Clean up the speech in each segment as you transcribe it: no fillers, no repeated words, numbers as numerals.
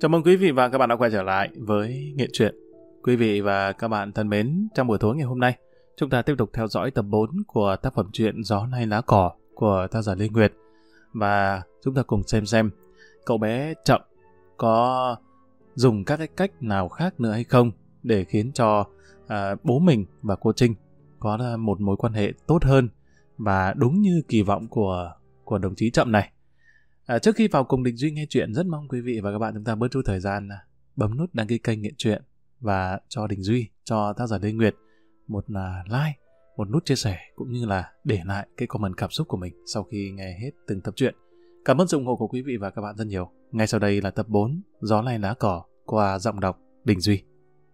Chào mừng quý vị và các bạn đã quay trở lại với Nghệ Truyện. Quý vị và các bạn thân mến, trong buổi tối ngày hôm nay, chúng ta tiếp tục theo dõi tập 4 của tác phẩm truyện Gió Nay Lá Cỏ của tác giả Lê Nguyệt. Và chúng ta cùng xem cậu bé Chậm có dùng các cái cách nào khác nữa hay không để khiến cho bố mình và cô Trinh có một mối quan hệ tốt hơn và đúng như kỳ vọng của đồng chí Chậm này. Trước khi vào cùng Đình Duy nghe chuyện, rất mong quý vị và các bạn chúng ta bớt chút thời gian bấm nút đăng ký kênh Nghệ Truyện và cho Đình Duy, cho tác giả Lê Nguyệt một like, một nút chia sẻ cũng như là để lại cái comment cảm xúc của mình sau khi nghe hết từng tập truyện. Cảm ơn sự ủng hộ của quý vị và các bạn rất nhiều. Ngay sau đây là tập 4 Gió Nay Lá Cỏ qua giọng đọc Đình Duy.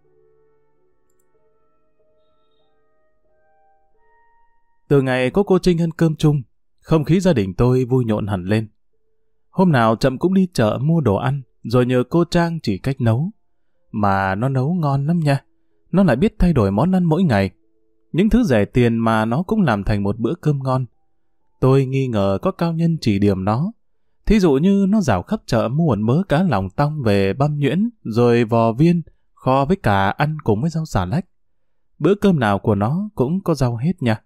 Từ ngày có cô Trinh ăn cơm chung, không khí gia đình tôi vui nhộn hẳn lên. Hôm nào Chậm cũng đi chợ mua đồ ăn, rồi nhờ cô Trang chỉ cách nấu. Mà nó nấu ngon lắm nha. Nó lại biết thay đổi món ăn mỗi ngày. Những thứ rẻ tiền mà nó cũng làm thành một bữa cơm ngon. Tôi nghi ngờ có cao nhân chỉ điểm nó. Thí dụ như nó rảo khắp chợ mua một mớ cá lòng tong về băm nhuyễn, rồi vò viên, kho với cà ăn cùng với rau xà lách. Bữa cơm nào của nó cũng có rau hết nha.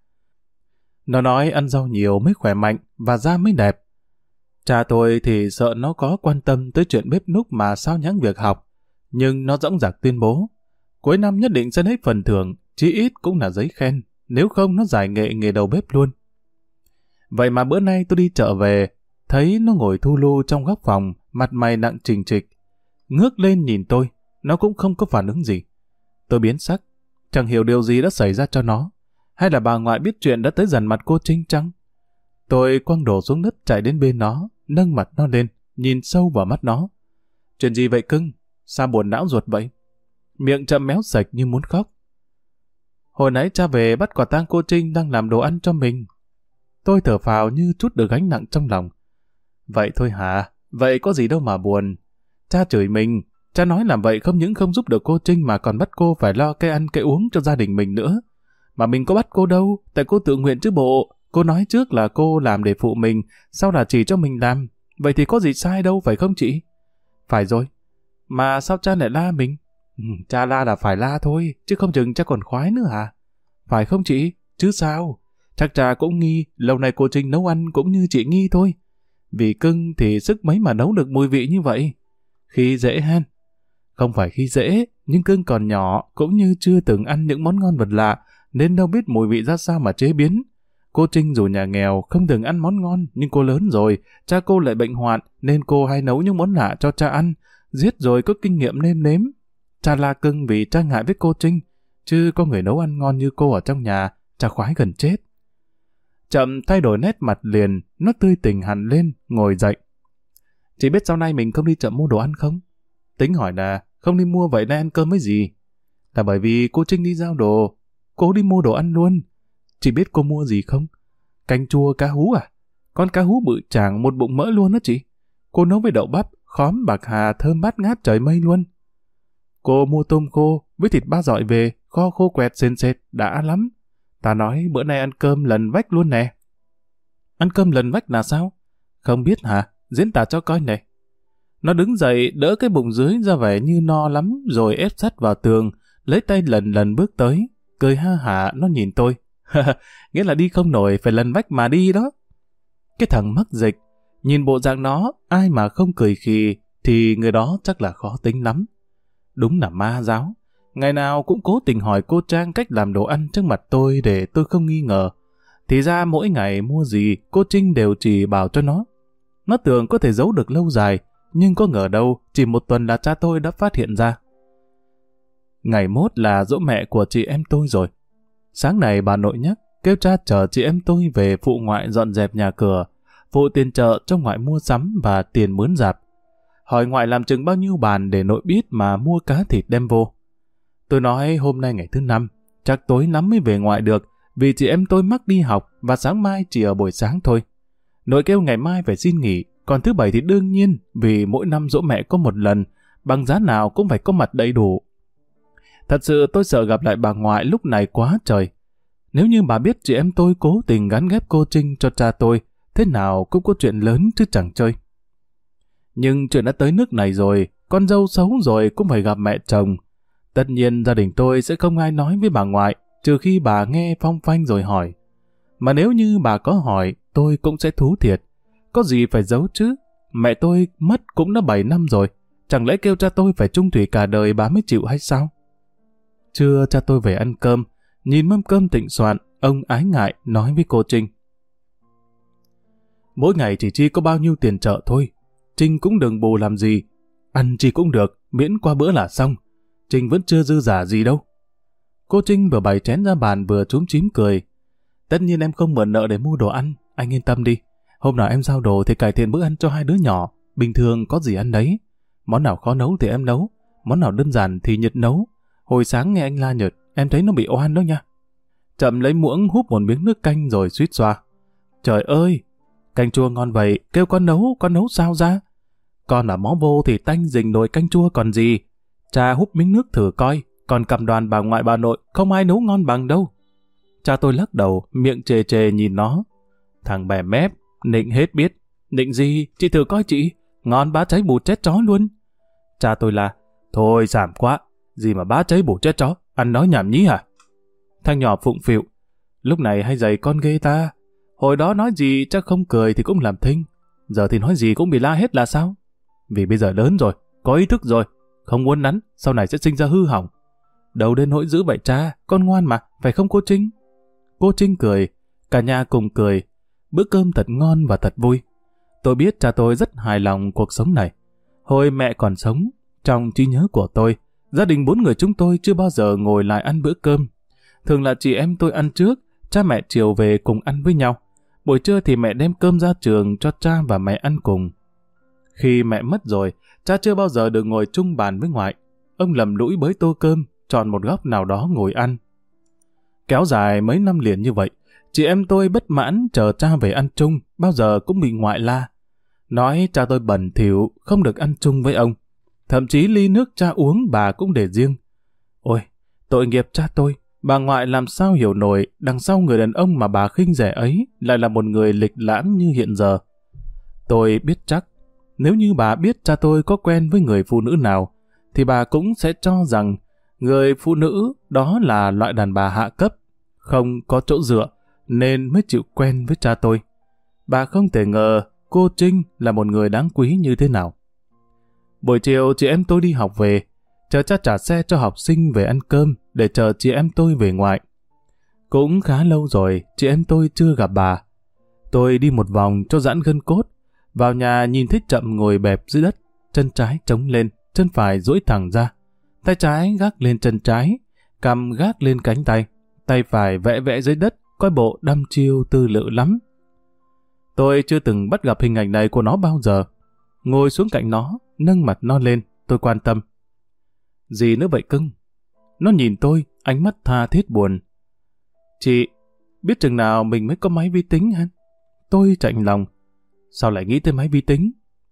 Nó nói ăn rau nhiều mới khỏe mạnh và da mới đẹp. Cha tôi thì sợ nó có quan tâm tới chuyện bếp núc mà sao nhãng việc học, nhưng nó dõng dạc tuyên bố cuối năm nhất định sẽ lấy phần thưởng, chí ít cũng là giấy khen, nếu không nó giải nghệ nghề đầu bếp luôn. Vậy mà bữa nay tôi đi chợ về, thấy nó ngồi thu lu trong góc phòng, mặt mày nặng trịch trịch. Ngước lên nhìn tôi, nó cũng không có phản ứng gì. Tôi biến sắc, chẳng hiểu điều gì đã xảy ra cho nó, hay là bà ngoại biết chuyện đã tới dằn mặt cô Trinh chăng? Tôi quăng đồ xuống đất chạy đến bên nó, nâng mặt nó lên, nhìn sâu vào mắt nó. Chuyện gì vậy cưng? Sao buồn não ruột vậy? Miệng Chậm méo sạch như muốn khóc. Hồi nãy cha về bắt quả tang cô Trinh đang làm đồ ăn cho mình. Tôi thở phào như trút được gánh nặng trong lòng. Vậy thôi hả? Vậy có gì đâu mà buồn. Cha chửi mình, cha nói làm vậy không những không giúp được cô Trinh mà còn bắt cô phải lo cái ăn cái uống cho gia đình mình nữa. Mà mình có bắt cô đâu, tại cô tự nguyện chứ bộ. Cô nói trước là cô làm để phụ mình, sau là chỉ cho mình làm. Vậy thì có gì sai đâu, phải không chị? Phải rồi. Mà sao cha lại la mình? Cha la là phải la thôi, chứ không chừng cha còn khoái nữa hả? Phải không chị? Chứ sao? Chắc cha cũng nghi, lâu nay cô Trinh nấu ăn cũng như chị nghi thôi. Vì cưng thì sức mấy mà nấu được mùi vị như vậy. Khi dễ hen. Không phải khi dễ, nhưng cưng còn nhỏ, cũng như chưa từng ăn những món ngon vật lạ, nên đâu biết mùi vị ra sao mà chế biến. Cô Trinh dù nhà nghèo, không từng ăn món ngon, nhưng cô lớn rồi, cha cô lại bệnh hoạn, nên cô hay nấu những món lạ cho cha ăn, giết rồi có kinh nghiệm nêm nếm. Cha la cưng vì cha ngại với cô Trinh, chứ có người nấu ăn ngon như cô ở trong nhà, cha khoái gần chết. Chậm thay đổi nét mặt liền, nó tươi tỉnh hẳn lên, ngồi dậy. Chị biết sau nay mình không đi chợ mua đồ ăn không? Tính hỏi là, không đi mua vậy nay ăn cơm với gì? Là bởi vì cô Trinh đi giao đồ, cô đi mua đồ ăn luôn. Chị biết cô mua gì không? Canh chua cá hú à? Con cá hú bự chảng một bụng mỡ luôn đó chị. Cô nấu với đậu bắp, khóm bạc hà thơm bát ngát trời mây luôn. Cô mua tôm khô với thịt ba dọi về, kho khô quẹt sền sệt, đã lắm. Ta nói bữa nay ăn cơm lần vách luôn nè. Ăn cơm lần vách là sao? Không biết hả? Diễn tả cho coi này. Nó đứng dậy đỡ cái bụng dưới ra vẻ như no lắm rồi ép sát vào tường, lấy tay lần lần bước tới, cười ha hả nó nhìn tôi. Nghĩa là đi không nổi phải lần vách mà đi đó. Cái thằng mắc dịch, nhìn bộ dạng nó, ai mà không cười khì thì người đó chắc là khó tính lắm. Đúng là ma giáo. Ngày nào cũng cố tình hỏi cô Trang cách làm đồ ăn trước mặt tôi để tôi không nghi ngờ. Thì ra mỗi ngày mua gì cô Trinh đều chỉ bảo cho nó. Nó tưởng có thể giấu được lâu dài, nhưng có ngờ đâu chỉ một tuần là cha tôi đã phát hiện ra. Ngày mốt là giỗ mẹ của chị em tôi rồi. Sáng này bà nội nhắc kêu cha chở chị em tôi về phụ ngoại dọn dẹp nhà cửa, phụ tiền chợ cho ngoại mua sắm và tiền mướn rạp. Hỏi ngoại làm chừng bao nhiêu bàn để nội biết mà mua cá thịt đem vô. Tôi nói hôm nay ngày thứ 5, chắc tối lắm mới về ngoại được, vì chị em tôi mắc đi học và sáng mai chỉ ở buổi sáng thôi. Nội kêu ngày mai phải xin nghỉ, còn thứ 7 thì đương nhiên, vì mỗi năm giỗ mẹ có một lần, bằng giá nào cũng phải có mặt đầy đủ. Thật sự tôi sợ gặp lại bà ngoại lúc này quá trời. Nếu như bà biết chị em tôi cố tình gắn ghép cô Trinh cho cha tôi, thế nào cũng có chuyện lớn chứ chẳng chơi. Nhưng chuyện đã tới nước này rồi, con dâu xấu rồi cũng phải gặp mẹ chồng. Tất nhiên gia đình tôi sẽ không ai nói với bà ngoại, trừ khi bà nghe phong phanh rồi hỏi. Mà nếu như bà có hỏi, tôi cũng sẽ thú thiệt. Có gì phải giấu chứ? Mẹ tôi mất cũng đã 7 năm rồi. Chẳng lẽ kêu cha tôi phải chung thủy cả đời bà mới chịu hay sao? Trưa cha tôi về ăn cơm, nhìn mâm cơm thịnh soạn, ông ái ngại nói với cô Trinh. Mỗi ngày chỉ chi có bao nhiêu tiền chợ thôi. Trinh cũng đừng bù làm gì. Ăn chi cũng được, miễn qua bữa là xong. Trinh vẫn chưa dư giả gì đâu. Cô Trinh vừa bày chén ra bàn vừa chúm chím cười. Tất nhiên em không mượn nợ để mua đồ ăn, anh yên tâm đi. Hôm nào em giao đồ thì cải thiện bữa ăn cho hai đứa nhỏ. Bình thường có gì ăn đấy. Món nào khó nấu thì em nấu. Món nào đơn giản thì Nhật nấu. Hồi sáng nghe anh la Nhật, em thấy nó bị oan đó nha. Chậm lấy muỗng húp một miếng nước canh rồi suýt xoa. Trời ơi, canh chua ngon vậy, kêu con nấu sao ra? Con ở mó vô thì tanh rình nồi canh chua còn gì. Cha húp miếng nước thử coi, còn cầm đoàn bà ngoại bà nội không ai nấu ngon bằng đâu. Cha tôi lắc đầu, miệng chề chề nhìn nó. Thằng bè mép, nịnh hết biết. Nịnh gì, chị thử coi chị, ngon bá cháy bù chết chó luôn. Cha tôi là, thôi giảm quá, gì mà bá cháy bù chết chó, ăn nói nhảm nhí hả? Thằng nhỏ phụng phịu, lúc này hay dày con ghê ta. Hồi đó nói gì chắc không cười thì cũng làm thinh. Giờ thì nói gì cũng bị la hết là sao? Vì bây giờ lớn rồi, có ý thức rồi, không uốn nắn, sau này sẽ sinh ra hư hỏng. Đâu đến nỗi dữ vậy cha, con ngoan mà, phải không cô Trinh? Cô Trinh cười, cả nhà cùng cười. Bữa cơm thật ngon và thật vui. Tôi biết cha tôi rất hài lòng cuộc sống này. Hồi mẹ còn sống, trong trí nhớ của tôi, gia đình 4 người chúng tôi chưa bao giờ ngồi lại ăn bữa cơm. Thường là chị em tôi ăn trước, cha mẹ chiều về cùng ăn với nhau. Buổi trưa thì mẹ đem cơm ra trường cho cha và mẹ ăn cùng. Khi mẹ mất rồi, cha chưa bao giờ được ngồi chung bàn với ngoại. Ông lầm lũi bới tô cơm, chọn một góc nào đó ngồi ăn. Kéo dài mấy năm liền như vậy, chị em tôi bất mãn chờ cha về ăn chung, bao giờ cũng bị ngoại la. Nói cha tôi bẩn thỉu, không được ăn chung với ông. Thậm chí ly nước cha uống bà cũng để riêng. Ôi, tội nghiệp cha tôi, bà ngoại làm sao hiểu nổi đằng sau người đàn ông mà bà khinh rẻ ấy lại là một người lịch lãm như hiện giờ. Tôi biết chắc, nếu như bà biết cha tôi có quen với người phụ nữ nào, thì bà cũng sẽ cho rằng người phụ nữ đó là loại đàn bà hạ cấp, không có chỗ dựa, nên mới chịu quen với cha tôi. Bà không thể ngờ cô Trinh là một người đáng quý như thế nào. Buổi chiều chị em tôi đi học về, chờ cha trả xe cho học sinh về ăn cơm để chờ chị em tôi về ngoại. Cũng khá lâu rồi chị em tôi chưa gặp bà. Tôi đi một vòng cho giãn gân cốt, vào nhà nhìn thấy Chậm ngồi bẹp dưới đất, chân trái chống lên, chân phải duỗi thẳng ra. Tay trái gác lên chân trái, cằm gác lên cánh tay, tay phải vẽ vẽ dưới đất, coi bộ đăm chiêu tư lự lắm. Tôi chưa từng bắt gặp hình ảnh này của nó bao giờ. Ngồi xuống cạnh nó, nâng mặt nó lên, tôi quan tâm. Gì nữa vậy cưng? Nó nhìn tôi, ánh mắt tha thiết buồn. Chị, biết chừng nào mình mới có máy vi tính hả? Tôi chạnh lòng. Sao lại nghĩ tới máy vi tính?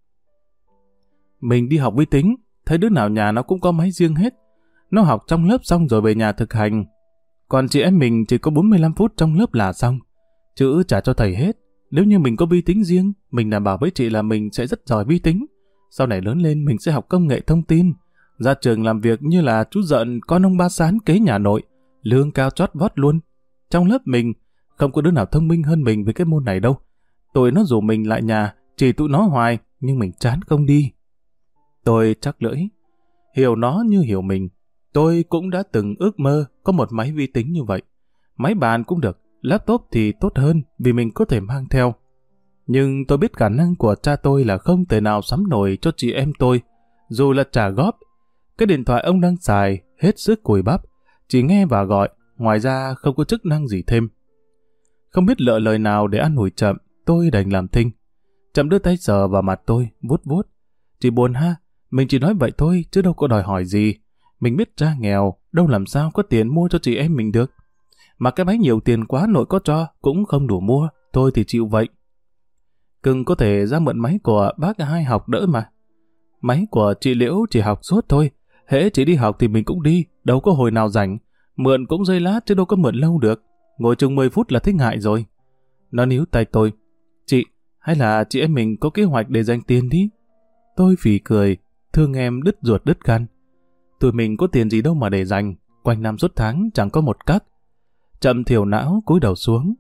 Mình đi học vi tính, thấy đứa nào nhà nó cũng có máy riêng hết. Nó học trong lớp xong rồi về nhà thực hành. Còn chị em mình chỉ có 45 phút trong lớp là xong. Chữ trả cho thầy hết. Nếu như mình có vi tính riêng, mình đảm bảo với chị là mình sẽ rất giỏi vi tính. Sau này lớn lên mình sẽ học công nghệ thông tin. Ra trường làm việc như là chú Dợn con ông Ba Sán kế nhà nội. Lương cao chót vót luôn. Trong lớp mình, không có đứa nào thông minh hơn mình về cái môn này đâu. Tụi nó rủ mình lại nhà, chỉ tụi nó hoài, nhưng mình chán không đi. Tôi chắc lưỡi. Hiểu nó như hiểu mình. Tôi cũng đã từng ước mơ có một máy vi tính như vậy. Máy bàn cũng được, laptop thì tốt hơn vì mình có thể mang theo. Nhưng tôi biết khả năng của cha tôi là không thể nào sắm nổi cho chị em tôi, dù là trả góp. Cái điện thoại ông đang xài hết sức cùi bắp, chỉ nghe và gọi, ngoài ra không có chức năng gì thêm. Không biết lựa lời nào để an ủi Chậm, tôi đành làm thinh. Chậm đưa tay sờ vào mặt tôi, vuốt vuốt. Chị buồn ha, mình chỉ nói vậy thôi chứ đâu có đòi hỏi gì. Mình biết cha nghèo, đâu làm sao có tiền mua cho chị em mình được. Mà cái máy nhiều tiền quá nội có cho, cũng không đủ mua, tôi thì chịu vậy. Cưng có thể ra mượn máy của bác Hai học đỡ mà. Máy của chị Liễu chỉ học suốt thôi, hễ chị đi học thì mình cũng đi, đâu có hồi nào rảnh. Mượn cũng giây lát chứ đâu có mượn lâu được, ngồi chừng 10 phút là thấy ngại rồi. Nó níu tay tôi. Chị, hay là chị em mình có kế hoạch để dành tiền đi? Tôi phì cười, thương em đứt ruột đứt gan. Tụi mình có tiền gì đâu mà để dành, quanh năm suốt tháng chẳng có một cắc. Chậm thiểu não cúi đầu xuống.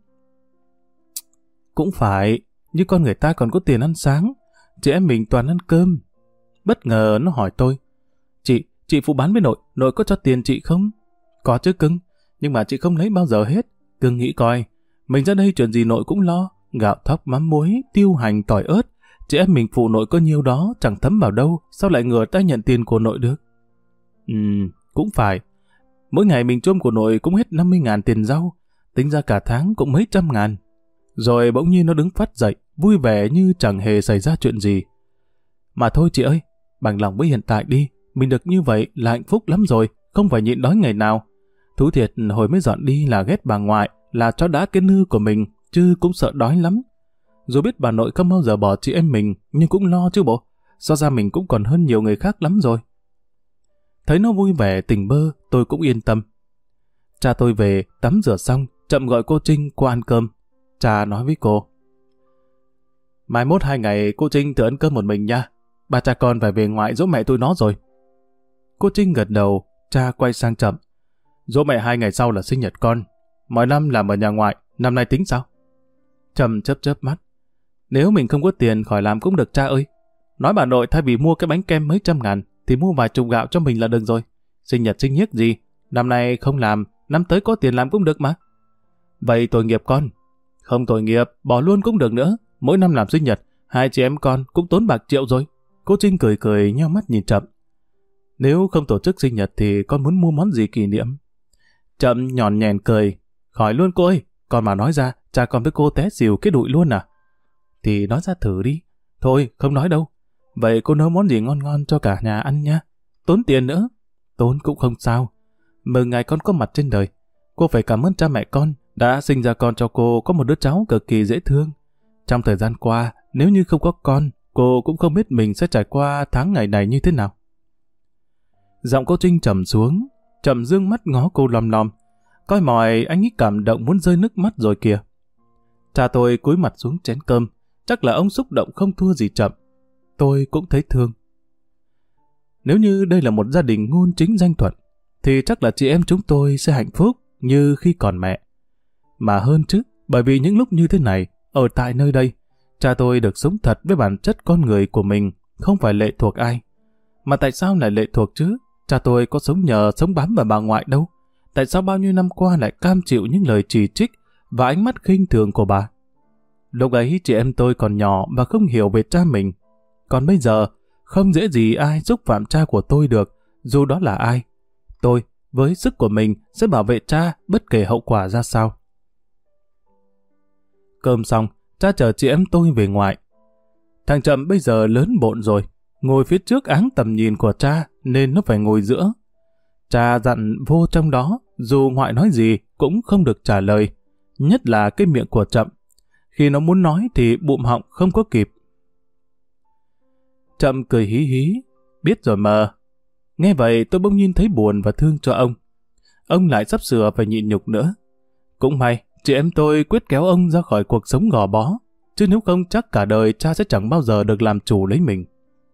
Cũng phải, như con người ta còn có tiền ăn sáng, chị em mình toàn ăn cơm. Bất ngờ nó hỏi tôi, chị phụ bán với nội có cho tiền chị không? Có chứ cưng, nhưng mà chị không lấy bao giờ hết. Cưng nghĩ coi, mình ra đây chuyện gì nội cũng lo, gạo thóc mắm muối, tiêu hành tỏi ớt, chị em mình phụ nội có nhiêu đó chẳng thấm vào đâu, sao lại ngừa tay nhận tiền của nội được? Cũng phải, mỗi ngày mình chôm của nội cũng hết 50.000 tiền rau, tính ra cả tháng cũng mấy trăm ngàn. Rồi bỗng nhiên nó đứng phát dậy, vui vẻ như chẳng hề xảy ra chuyện gì. Mà thôi chị ơi, bằng lòng với hiện tại đi, mình được như vậy là hạnh phúc lắm rồi, không phải nhịn đói ngày nào. Thú thiệt hồi mới dọn đi là ghét bà ngoại, là chó đá cái nư của mình, chứ cũng sợ đói lắm. Dù biết bà nội không bao giờ bỏ chị em mình, nhưng cũng lo chứ bộ, so ra mình cũng còn hơn nhiều người khác lắm rồi. Thấy nó vui vẻ tỉnh bơ, tôi cũng yên tâm. Cha tôi về, tắm rửa xong, chậm gọi cô Trinh qua ăn cơm. Cha nói với cô, mai mốt 2 ngày cô Trinh tự ăn cơm một mình nha, ba cha con phải về ngoại dỗ mẹ tôi nó rồi. Cô Trinh gật đầu, cha quay sang Chậm. Dỗ mẹ 2 ngày sau là sinh nhật con, mọi năm làm ở nhà ngoại, năm nay tính sao? Chậm chớp chớp mắt. Nếu mình không có tiền khỏi làm cũng được cha ơi. Nói bà nội thay vì mua cái bánh kem mấy trăm ngàn, thì mua vài chục gạo cho mình là được rồi. Sinh nhật sinh nhiếc gì, năm nay không làm, năm tới có tiền làm cũng được mà. Vậy tội nghiệp con. Không tội nghiệp, bỏ luôn cũng được nữa. Mỗi năm làm sinh nhật, 2 chị em con cũng tốn bạc triệu rồi. Cô Trinh cười cười nheo mắt nhìn Chậm. Nếu không tổ chức sinh nhật thì con muốn mua món gì kỷ niệm? Chậm nhòn nhèn cười. Hỏi luôn cô ơi, con mà nói ra, cha con với cô té xỉu cái đụi luôn à? Thì nói ra thử đi. Thôi, không nói đâu. Vậy cô nấu món gì ngon ngon cho cả nhà ăn nha. Tốn tiền nữa. Tốn cũng không sao. Mừng ngày con có mặt trên đời. Cô phải cảm ơn cha mẹ con đã sinh ra con cho cô có một đứa cháu cực kỳ dễ thương. Trong thời gian qua, nếu như không có con, cô cũng không biết mình sẽ trải qua tháng ngày này như thế nào. Giọng cô Trinh trầm xuống, Chậm dương mắt ngó cô lom lom. Coi mỏi anh ấy cảm động muốn rơi nước mắt rồi kìa. Cha tôi cúi mặt xuống chén cơm, chắc là ông xúc động không thua gì Chậm. Tôi cũng thấy thương. Nếu như đây là một gia đình ngôn chính danh thuận, thì chắc là chị em chúng tôi sẽ hạnh phúc như khi còn mẹ. Mà hơn chứ, bởi vì những lúc như thế này, ở tại nơi đây, cha tôi được sống thật với bản chất con người của mình, không phải lệ thuộc ai. Mà tại sao lại lệ thuộc chứ? Cha tôi có sống nhờ sống bám vào bà ngoại đâu. Tại sao bao nhiêu năm qua lại cam chịu những lời chỉ trích và ánh mắt khinh thường của bà? Lúc ấy chị em tôi còn nhỏ và không hiểu về cha mình. Còn bây giờ, không dễ gì ai xúc phạm cha của tôi được, dù đó là ai. Tôi, với sức của mình, sẽ bảo vệ cha bất kể hậu quả ra sao. Cơm xong, cha chở chị em tôi về ngoại. Thằng Chậm bây giờ lớn bộn rồi, ngồi phía trước áng tầm nhìn của cha nên nó phải ngồi giữa. Cha dặn vô trong đó, dù ngoại nói gì cũng không được trả lời, nhất là cái miệng của Chậm. Khi nó muốn nói thì bụm họng không có kịp. Chậm cười hí hí, biết rồi mà. Nghe vậy tôi bỗng nhiên thấy buồn và thương cho ông. Ông lại sắp sửa phải nhịn nhục nữa. Cũng may, chị em tôi quyết kéo ông ra khỏi cuộc sống gò bó, chứ nếu không chắc cả đời cha sẽ chẳng bao giờ được làm chủ lấy mình.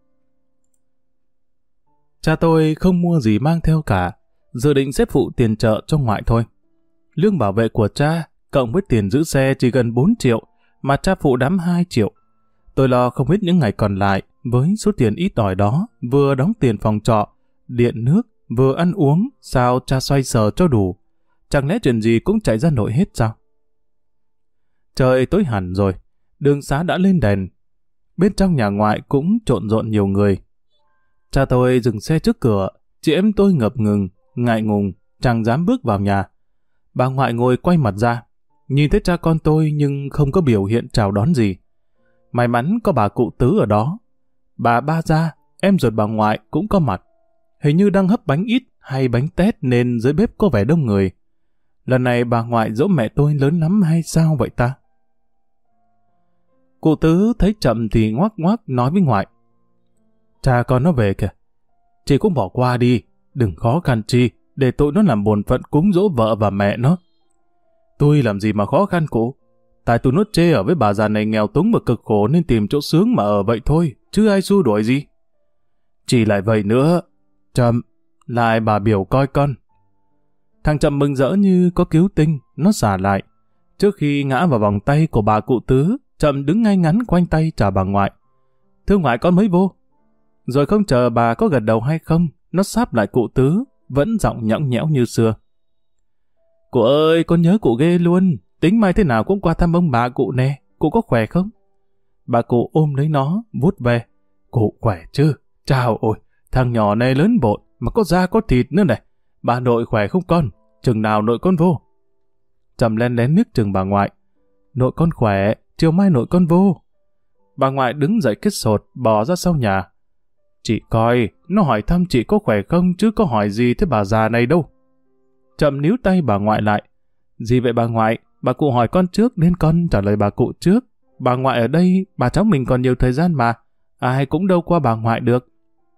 Cha tôi không mua gì mang theo cả, dự định xếp phụ tiền chợ cho ngoại thôi. Lương bảo vệ của cha, cộng với tiền giữ xe chỉ gần 4 triệu, mà cha phụ đám 2 triệu. Tôi lo không biết những ngày còn lại, với số tiền ít ỏi đó, vừa đóng tiền phòng trọ, điện nước, vừa ăn uống, sao cha xoay sở cho đủ. Chẳng lẽ chuyện gì cũng chạy ra nội hết sao? Trời tối hẳn rồi, đường xá đã lên đèn. Bên trong nhà ngoại cũng trộn rộn nhiều người. Cha tôi dừng xe trước cửa, chị em tôi ngập ngừng, ngại ngùng, chẳng dám bước vào nhà. Bà ngoại ngồi quay mặt ra, nhìn thấy cha con tôi nhưng không có biểu hiện chào đón gì. May mắn có bà cụ Tứ ở đó. Bà Ba Gia, em ruột bà ngoại cũng có mặt. Hình như đang hấp bánh ít hay bánh tét nên dưới bếp có vẻ đông người. Lần này bà ngoại dỗ mẹ tôi lớn lắm hay sao vậy ta? Cụ Tứ thấy Chậm thì ngoác ngoác nói với ngoại. Cha con nó về kìa. Chị cũng bỏ qua đi, đừng khó khăn chi, để tụi nó làm bổn phận cúng dỗ vợ và mẹ nó. Tôi làm gì mà khó khăn cụ? Tại tụi nó chê ở với bà già này nghèo túng và cực khổ nên tìm chỗ sướng mà ở vậy thôi. chứ ai xua đuổi gì. Chỉ lại vậy nữa, Trầm, lại bà biểu coi con. Thằng Trầm mừng rỡ như có cứu tinh, nó xả lại. Trước khi ngã vào vòng tay của bà cụ Tứ, Trầm đứng ngay ngắn quanh tay chào bà ngoại. Thưa ngoại con mới vô. Rồi không chờ bà có gật đầu hay không, nó sáp lại cụ Tứ, vẫn giọng nhõng nhẽo như xưa. Cụ ơi, con nhớ cụ ghê luôn, tính mai thế nào cũng qua thăm ông bà cụ nè, cụ có khỏe không? Bà cụ ôm lấy nó, vuốt về. Cụ khỏe chứ? Chào ôi, thằng nhỏ này lớn bộn, mà có da có thịt nữa này. Bà nội khỏe không con? Chừng nào nội con vô? Trầm len lén nước chừng bà ngoại. Nội con khỏe, chiều mai nội con vô. Bà ngoại đứng dậy kết sột, bò ra sau nhà. Chị coi, nó hỏi thăm chị có khỏe không chứ có hỏi gì thế bà già này đâu. Trầm níu tay bà ngoại lại. Gì vậy bà ngoại? Bà cụ hỏi con trước nên con trả lời bà cụ trước. Bà ngoại ở đây, bà cháu mình còn nhiều thời gian mà. Ai cũng đâu qua bà ngoại được.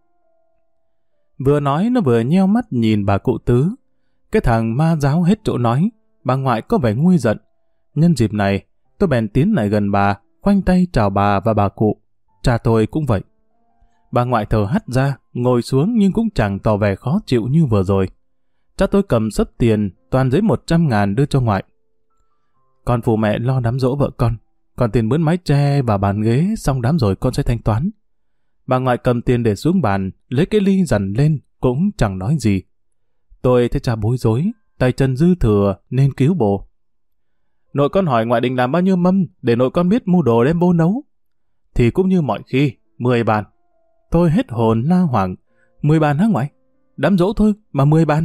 Vừa nói nó vừa nheo mắt nhìn bà cụ Tứ. Cái thằng ma giáo hết chỗ nói. Bà ngoại có vẻ nguôi giận. Nhân dịp này, tôi bèn tiến lại gần bà, khoanh tay chào bà và bà cụ. Cha tôi cũng vậy. Bà ngoại thở hắt ra, ngồi xuống nhưng cũng chẳng tỏ vẻ khó chịu như vừa rồi. Cha tôi cầm xấp tiền, toàn giấy 100.000 đưa cho ngoại. Con phụ mẹ lo đám dỗ vợ con. Còn tiền mướn mái tre và bàn ghế xong đám rồi con sẽ thanh toán. Bà ngoại cầm tiền để xuống bàn, lấy cái ly dằn lên, cũng chẳng nói gì. Tôi thấy cha bối rối, tay chân dư thừa nên cứu bồ. Nội con hỏi ngoại định làm bao nhiêu mâm để nội con biết mua đồ đem bố nấu. Thì cũng như mọi khi, 10 bàn. Tôi hết hồn la hoảng. 10 bàn hả ngoại? Đám dỗ thôi mà 10 bàn.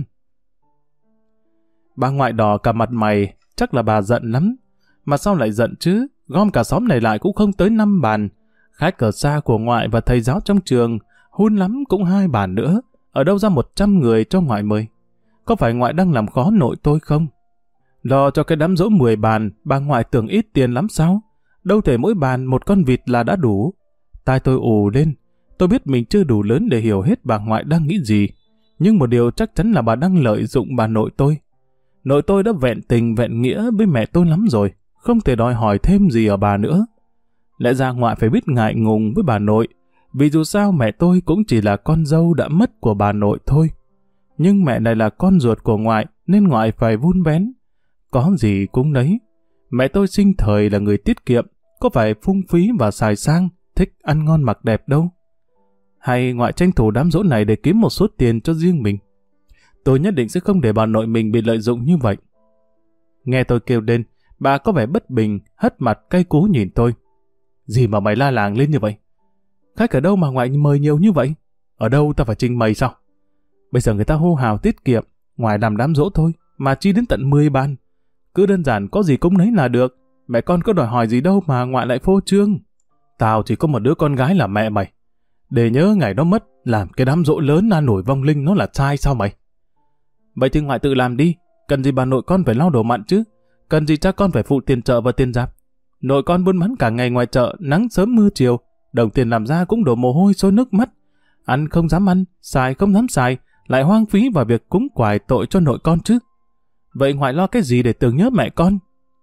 Bà ngoại đỏ cả mặt mày, chắc là bà giận lắm. Mà sao lại giận chứ? Gom cả xóm này lại cũng không tới 5 bàn. Khách ở xa của ngoại và thầy giáo trong trường, hun lắm cũng 2 bàn nữa. Ở đâu ra 100 người cho ngoại mời? Có phải ngoại đang làm khó nội tôi không? Lo cho cái đám dỗ 10 bàn, bà ngoại tưởng ít tiền lắm sao? Đâu thể mỗi bàn một con vịt là đã đủ. Tai tôi ù lên. Tôi biết mình chưa đủ lớn để hiểu hết bà ngoại đang nghĩ gì. Nhưng một điều chắc chắn là bà đang lợi dụng bà nội tôi. Nội tôi đã vẹn tình vẹn nghĩa với mẹ tôi lắm rồi. Không thể đòi hỏi thêm gì ở bà nữa. Lẽ ra ngoại phải biết ngại ngùng với bà nội. Vì dù sao mẹ tôi cũng chỉ là con dâu đã mất của bà nội thôi. Nhưng mẹ này là con ruột của ngoại nên ngoại phải vun vén. Có gì cũng nấy. Mẹ tôi sinh thời là người tiết kiệm, có phải phung phí và xài sang, thích ăn ngon mặc đẹp đâu. Hay ngoại tranh thủ đám dỗ này để kiếm một số tiền cho riêng mình. Tôi nhất định sẽ không để bà nội mình bị lợi dụng như vậy. Nghe tôi kêu lên, bà có vẻ bất bình, hất mặt cay cú nhìn tôi. Gì mà mày la làng lên như vậy? Khách ở đâu mà ngoại mời nhiều như vậy? Ở đâu ta phải trình mày sao? Bây giờ người ta hô hào tiết kiệm, ngoài làm đám dỗ thôi, mà chi đến tận 10 bàn. Cứ đơn giản có gì cũng nấy là được. Mẹ con có đòi hỏi gì đâu mà ngoại lại phô trương. Tao chỉ có một đứa con gái là mẹ mày. Để nhớ ngày đó mất, làm cái đám dỗ lớn na nổi vong linh nó là sai sao mày? Vậy thì ngoại tự làm đi. Cần gì bà nội con phải lau đồ mặn chứ? Cần gì cha con phải phụ tiền chợ và tiền rạp? Nội con buôn bán cả ngày ngoài chợ, nắng sớm mưa chiều. Đồng tiền làm ra cũng đổ mồ hôi sôi nước mắt. Ăn không dám ăn, xài không dám xài, lại hoang phí vào việc cúng quải tội cho nội con chứ. Vậy ngoại lo cái gì để tưởng nhớ mẹ con?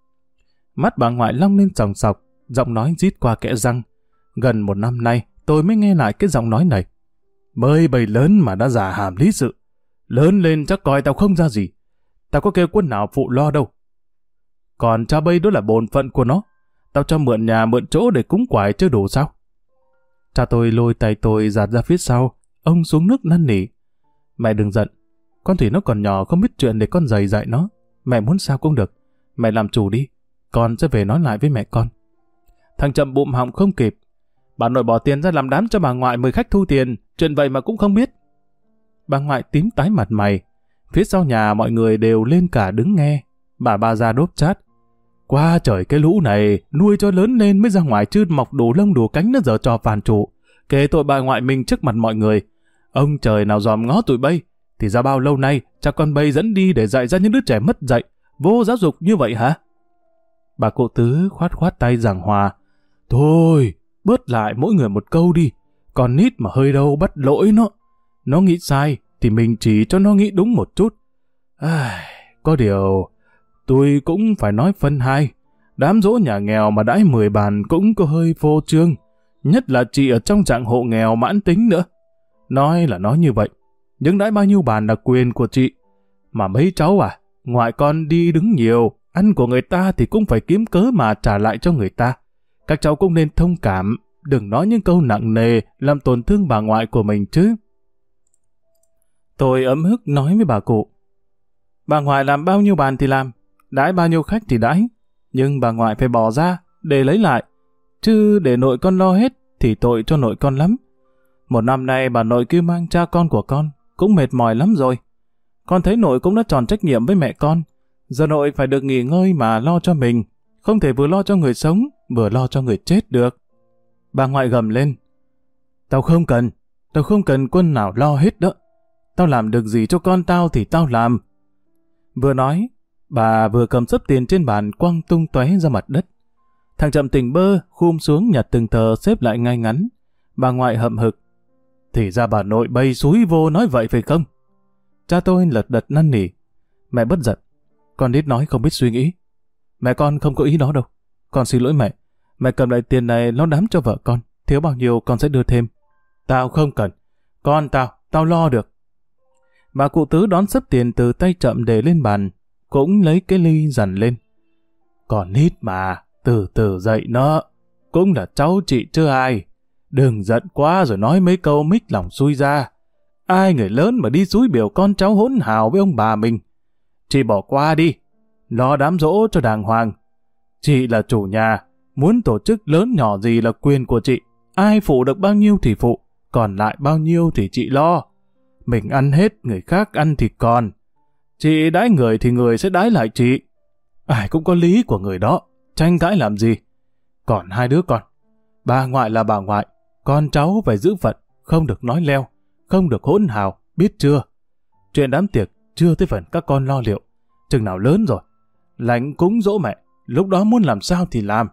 Mắt bà ngoại long lên sòng sọc, giọng nói rít qua kẽ răng. Gần 1 năm nay, tôi mới nghe lại cái giọng nói này. Mới bầy lớn mà đã giả hàm lý sự. Lớn lên chắc coi tao không ra gì. Tao có kêu quân nào phụ lo đâu. Còn cha bây đó là bổn phận của nó. Tao cho mượn nhà mượn chỗ để cúng quải chưa đủ sao? Cha tôi lôi tay tôi dạt ra phía sau. Ông xuống nước năn nỉ. Mẹ đừng giận. Con Thủy nó còn nhỏ không biết chuyện để con dạy nó. Mẹ muốn sao cũng được. Mẹ làm chủ đi. Con sẽ về nói lại với mẹ con. Thằng Chậm bụm họng không kịp. Bà nội bỏ tiền ra làm đám cho bà ngoại mời khách thu tiền. Chuyện vậy mà cũng không biết. Bà ngoại tím tái mặt mày. Phía sau nhà mọi người đều lên cả đứng nghe. Bà ra đốp chát. Qua trời cái lũ này, nuôi cho lớn lên mới ra ngoài chứ mọc đủ lông đủ cánh nó giờ trò phản chủ. Kể tội bà ngoại mình trước mặt mọi người. Ông trời nào dòm ngó tụi bay. Thì ra bao lâu nay, cha con bay dẫn đi để dạy ra những đứa trẻ mất dạy. Vô giáo dục như vậy hả? Bà cụ Tứ khoát khoát tay giảng hòa. Thôi, bớt lại mỗi người một câu đi. Con nít mà hơi đâu bắt lỗi nó. Nó nghĩ sai thì mình chỉ cho nó nghĩ đúng một chút. Có điều, tôi cũng phải nói phân hai. Đám dỗ nhà nghèo mà đãi 10 bàn cũng có hơi phô trương. Nhất là chị ở trong dạng hộ nghèo mãn tính nữa. Nói là nói như vậy, nhưng đãi bao nhiêu bàn là quyền của chị. Mà mấy cháu à, ngoại con đi đứng nhiều, ăn của người ta thì cũng phải kiếm cớ mà trả lại cho người ta. Các cháu cũng nên thông cảm, đừng nói những câu nặng nề làm tổn thương bà ngoại của mình chứ. Tôi ấm ức nói với bà cụ. Bà ngoại làm bao nhiêu bàn thì làm, đãi bao nhiêu khách thì đãi, nhưng bà ngoại phải bỏ ra để lấy lại. Chứ để nội con lo hết thì tội cho nội con lắm. Một năm nay bà nội kêu mang cha con của con, cũng mệt mỏi lắm rồi. Con thấy nội cũng đã tròn trách nhiệm với mẹ con. Giờ nội phải được nghỉ ngơi mà lo cho mình. Không thể vừa lo cho người sống, vừa lo cho người chết được. Bà ngoại gầm lên. Tao không cần quân nào lo hết đó. Tao làm được gì cho con tao thì tao làm. Vừa nói, bà vừa cầm sấp tiền trên bàn quăng tung tóe ra mặt đất. Thằng Chậm tỉnh bơ, khum xuống nhặt từng tờ xếp lại ngay ngắn. Bà ngoại hậm hực. Thì ra bà nội bay xúi vô nói vậy phải không? Cha tôi lật đật năn nỉ. Mẹ bất giận. Con nít nói không biết suy nghĩ. Mẹ con không có ý đó đâu. Con xin lỗi mẹ. Mẹ cầm lại tiền này lo đám cho vợ con. Thiếu bao nhiêu con sẽ đưa thêm. Tao không cần. Con tao lo được. Bà cụ Tứ đón xấp tiền từ tay Chậm để lên bàn. Cũng lấy cái ly dằn lên. Còn nít mà, từ từ dậy nó. Cũng là cháu chị chứ ai. Đừng giận quá rồi nói mấy câu mích lòng xui ra. Ai người lớn mà đi xúi biểu con cháu hỗn hào với ông bà mình. Chị bỏ qua đi. Lo đám giỗ cho đàng hoàng. Chị là chủ nhà. Muốn tổ chức lớn nhỏ gì là quyền của chị. Ai phụ được bao nhiêu thì phụ. Còn lại bao nhiêu thì chị lo. Mình ăn hết, người khác ăn thì còn. Chị đãi người thì người sẽ đãi lại chị. Ai cũng có lý của người đó. Tranh cãi làm gì. Còn hai đứa con. Bà ngoại là bà ngoại. Con cháu phải giữ phận. Không được nói leo. Không được hỗn hào. Biết chưa? Chuyện đám tiệc chưa tới phần các con lo liệu. Chừng nào lớn rồi. Lành cúng dỗ mẹ. Lúc đó muốn làm sao thì làm.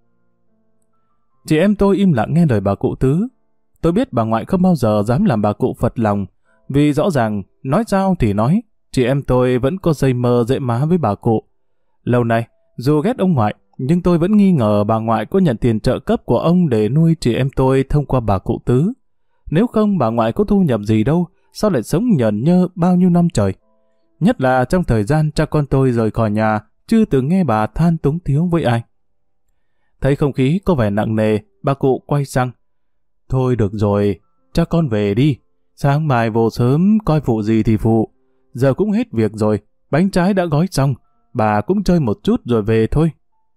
Chị em tôi im lặng nghe lời bà cụ Tứ. Tôi biết bà ngoại không bao giờ dám làm bà cụ phật lòng. Vì rõ ràng, nói sao thì nói, chị em tôi vẫn có dây mơ dễ má với bà cụ. Lâu nay, dù ghét ông ngoại, nhưng tôi vẫn nghi ngờ bà ngoại có nhận tiền trợ cấp của ông để nuôi chị em tôi thông qua bà cụ Tứ. Nếu không, bà ngoại có thu nhập gì đâu, sao lại sống nhờn nhơ bao nhiêu năm trời. Nhất là trong thời gian cha con tôi rời khỏi nhà, chưa từng nghe bà than túng thiếu với ai. Thấy không khí có vẻ nặng nề, bà cụ quay sang. Thôi được rồi, cha con về đi. Sáng mai vô sớm, coi phụ gì thì phụ. Giờ cũng hết việc rồi, bánh trái đã gói xong, bà cũng chơi một chút rồi về thôi.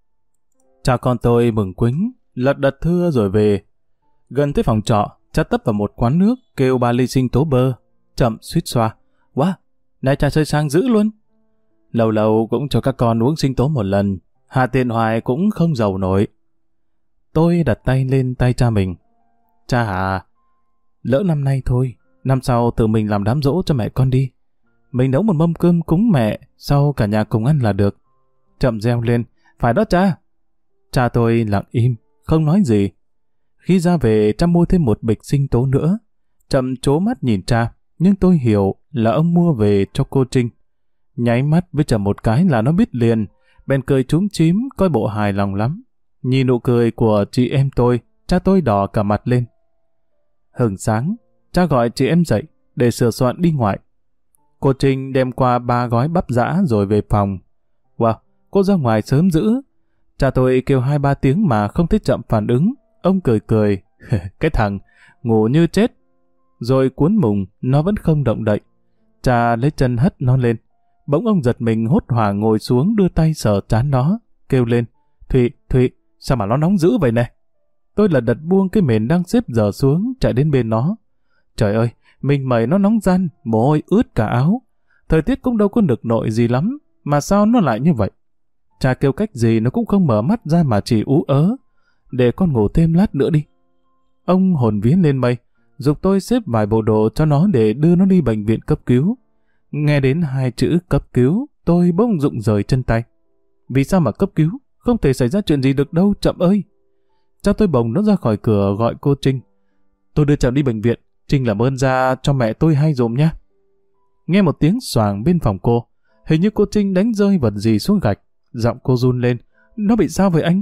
Cha con tôi mừng quính, lật đật thưa rồi về. Gần tới phòng trọ, cha tấp vào một quán nước, kêu 3 ly sinh tố bơ. Chậm suýt xoa. Wow, này trà chơi sang dữ luôn. Lâu lâu cũng cho các con uống sinh tố một lần, hà tiền hoài cũng không giàu nổi. Tôi đặt tay lên tay cha mình. Cha à, lỡ năm nay thôi, năm sau tự mình làm đám giỗ cho mẹ con đi. Mình nấu một mâm cơm cúng mẹ, sau cả nhà cùng ăn là được. Chậm reo lên, phải đó cha. Cha tôi lặng im, không nói gì. Khi ra về, cha mua thêm một bịch sinh tố nữa. Chậm trố mắt nhìn cha, nhưng tôi hiểu là ông mua về cho cô Trinh. Nháy mắt với Chậm một cái là nó biết liền, bèn cười chúm chím, coi bộ hài lòng lắm. Nhìn nụ cười của chị em tôi, cha tôi đỏ cả mặt lên. Hừng sáng, cha gọi chị em dậy để sửa soạn đi ngoại. Cô Trinh đem qua 3 gói bắp giã rồi về phòng. Wow, cô ra ngoài sớm dữ. Cha tôi kêu 2-3 tiếng mà không thấy Chậm phản ứng. Ông cười cười. Cái thằng, ngủ như chết. Rồi cuốn mùng, nó vẫn không động đậy. Cha lấy chân hất nó lên. Bỗng ông giật mình hốt hoảng ngồi xuống đưa tay sờ trán nó. Kêu lên, Thụy, sao mà nó nóng dữ vậy nè? Tôi lật đật buông cái mền đang xếp dở xuống, chạy đến bên nó. Trời ơi, mình mẩy nó nóng ran, mồ hôi ướt cả áo. Thời tiết cũng đâu có được nội gì lắm, mà sao nó lại như vậy? Cha kêu cách gì nó cũng không mở mắt ra mà chỉ ú ớ. Để con ngủ thêm lát nữa đi. Ông hồn vía lên mây, giục tôi xếp vài bộ đồ cho nó để đưa nó đi bệnh viện cấp cứu. Nghe đến 2 chữ cấp cứu, tôi bỗng rụng rời chân tay. Vì sao mà cấp cứu? Không thể xảy ra chuyện gì được đâu, Chậm ơi. Cha tôi bồng nó ra khỏi cửa gọi cô Trinh. Tôi đưa Chậm đi bệnh viện, Trinh làm ơn ra cho mẹ tôi hay dùm nhé. Nghe một tiếng xoàng bên phòng cô, hình như cô Trinh đánh rơi vật gì xuống gạch. Giọng cô run lên. Nó bị sao vậy anh?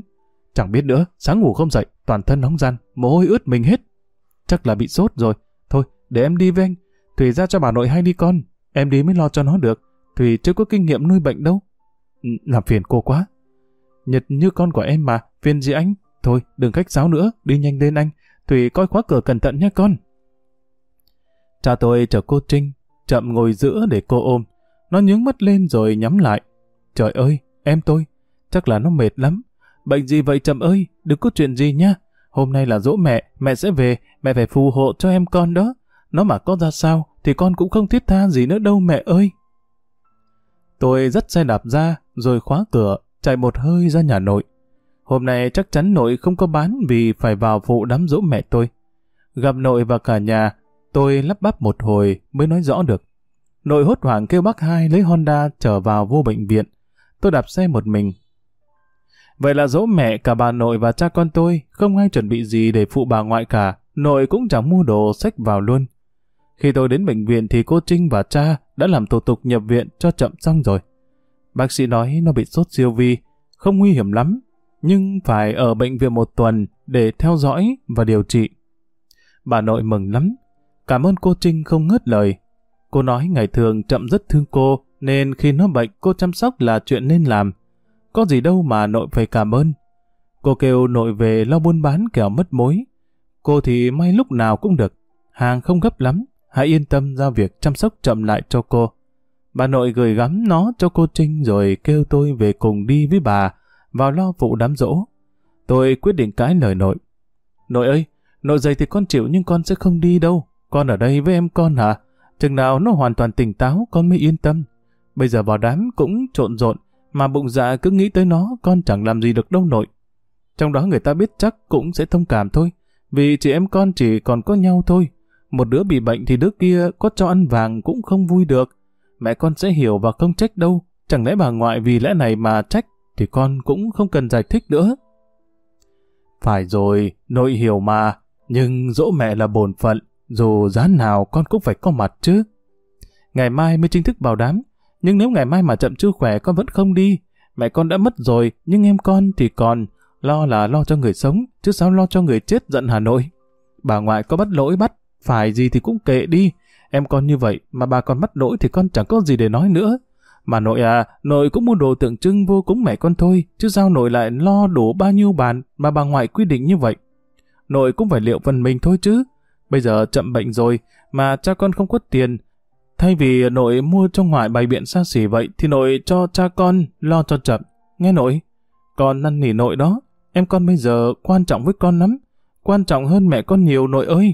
Chẳng biết nữa, sáng ngủ không dậy, toàn thân nóng ran, mồ hôi ướt mình hết. Chắc là bị sốt rồi. Thôi, để em đi với anh. Thùy ra cho bà nội hay đi con. Em đi mới lo cho nó được. Thùy chưa có kinh nghiệm nuôi bệnh đâu. Làm phiền cô quá. Nhật như con của em mà, phiền gì anh? Thôi, đừng khách sáo nữa, đi nhanh lên anh. Thùy coi khóa cửa cẩn thận nha con. Cha tôi chở cô Trinh, chậm ngồi giữa để cô ôm. Nó nhướng mắt lên rồi nhắm lại. Trời ơi, em tôi, chắc là nó mệt lắm. Bệnh gì vậy Trầm ơi, đừng có chuyện gì nha. Hôm nay là giỗ mẹ sẽ về, mẹ phải phù hộ cho em con đó. Nó mà có ra sao, thì con cũng không thiết tha gì nữa đâu mẹ ơi. Tôi dắt xe đạp ra, rồi khóa cửa, chạy một hơi ra nhà nội. Hôm nay chắc chắn nội không có bán vì phải vào phụ đám giỗ mẹ tôi. Gặp nội và cả nhà, tôi lắp bắp một hồi mới nói rõ được. Nội hốt hoảng kêu bác hai lấy Honda chở vào vô bệnh viện. Tôi đạp xe một mình. Vậy là giỗ mẹ cả bà nội và cha con tôi không ai chuẩn bị gì để phụ bà ngoại cả. Nội cũng chẳng mua đồ xách vào luôn. Khi tôi đến bệnh viện thì cô Trinh và cha đã làm thủ tục nhập viện cho chậm xong rồi. Bác sĩ nói nó bị sốt siêu vi, không nguy hiểm lắm, nhưng phải ở bệnh viện 1 tuần để theo dõi và điều trị. Bà nội mừng lắm, cảm ơn cô Trinh không ngớt lời. Cô nói ngày thường Chậm rất thương cô, nên khi nó bệnh cô chăm sóc là chuyện nên làm. Có gì đâu mà nội phải cảm ơn. Cô kêu nội về lo buôn bán kẻo mất mối. Cô thì may lúc nào cũng được, hàng không gấp lắm, hãy yên tâm giao việc chăm sóc Chậm lại cho cô. Bà nội gửi gắm nó cho cô Trinh rồi kêu tôi về cùng đi với bà vào lo phụ đám giỗ. Tôi quyết định cãi lời nội. Nội ơi, nội dậy thì con chịu nhưng con sẽ không đi đâu. Con ở đây với em con hả? Chừng nào nó hoàn toàn tỉnh táo con mới yên tâm. Bây giờ vào đám cũng trộn rộn, mà bụng dạ cứ nghĩ tới nó con chẳng làm gì được đâu nội. Trong đó người ta biết chắc cũng sẽ thông cảm thôi, vì chị em con chỉ còn có nhau thôi. Một đứa bị bệnh thì đứa kia có cho ăn vàng cũng không vui được. Mẹ con sẽ hiểu và không trách đâu. Chẳng lẽ bà ngoại vì lẽ này mà trách thì con cũng không cần giải thích nữa. Phải rồi, nội hiểu mà, nhưng dỗ mẹ là bổn phận, dù giá nào con cũng phải có mặt chứ. Ngày mai mới chính thức vào đám, nhưng nếu ngày mai mà Chậm chưa khỏe con vẫn không đi. Mẹ con đã mất rồi, nhưng em con thì còn. Lo là lo cho người sống, chứ sao lo cho người chết giận Hà Nội. Bà ngoại có bắt lỗi bắt, phải gì thì cũng kệ đi. Em con như vậy mà bà còn bắt lỗi thì con chẳng có gì để nói nữa. Mà nội à, nội cũng mua đồ tượng trưng vô cúng mẹ con thôi, chứ sao nội lại lo đủ bao nhiêu bàn mà bà ngoại quy định như vậy. Nội cũng phải liệu phần mình thôi chứ. Bây giờ Chậm bệnh rồi, mà cha con không có tiền. Thay vì nội mua cho ngoại bày biện xa xỉ vậy, thì nội cho cha con lo cho Chậm. Nghe nội? Con năn nỉ nội đó. Em con bây giờ quan trọng với con lắm. Quan trọng hơn mẹ con nhiều nội ơi.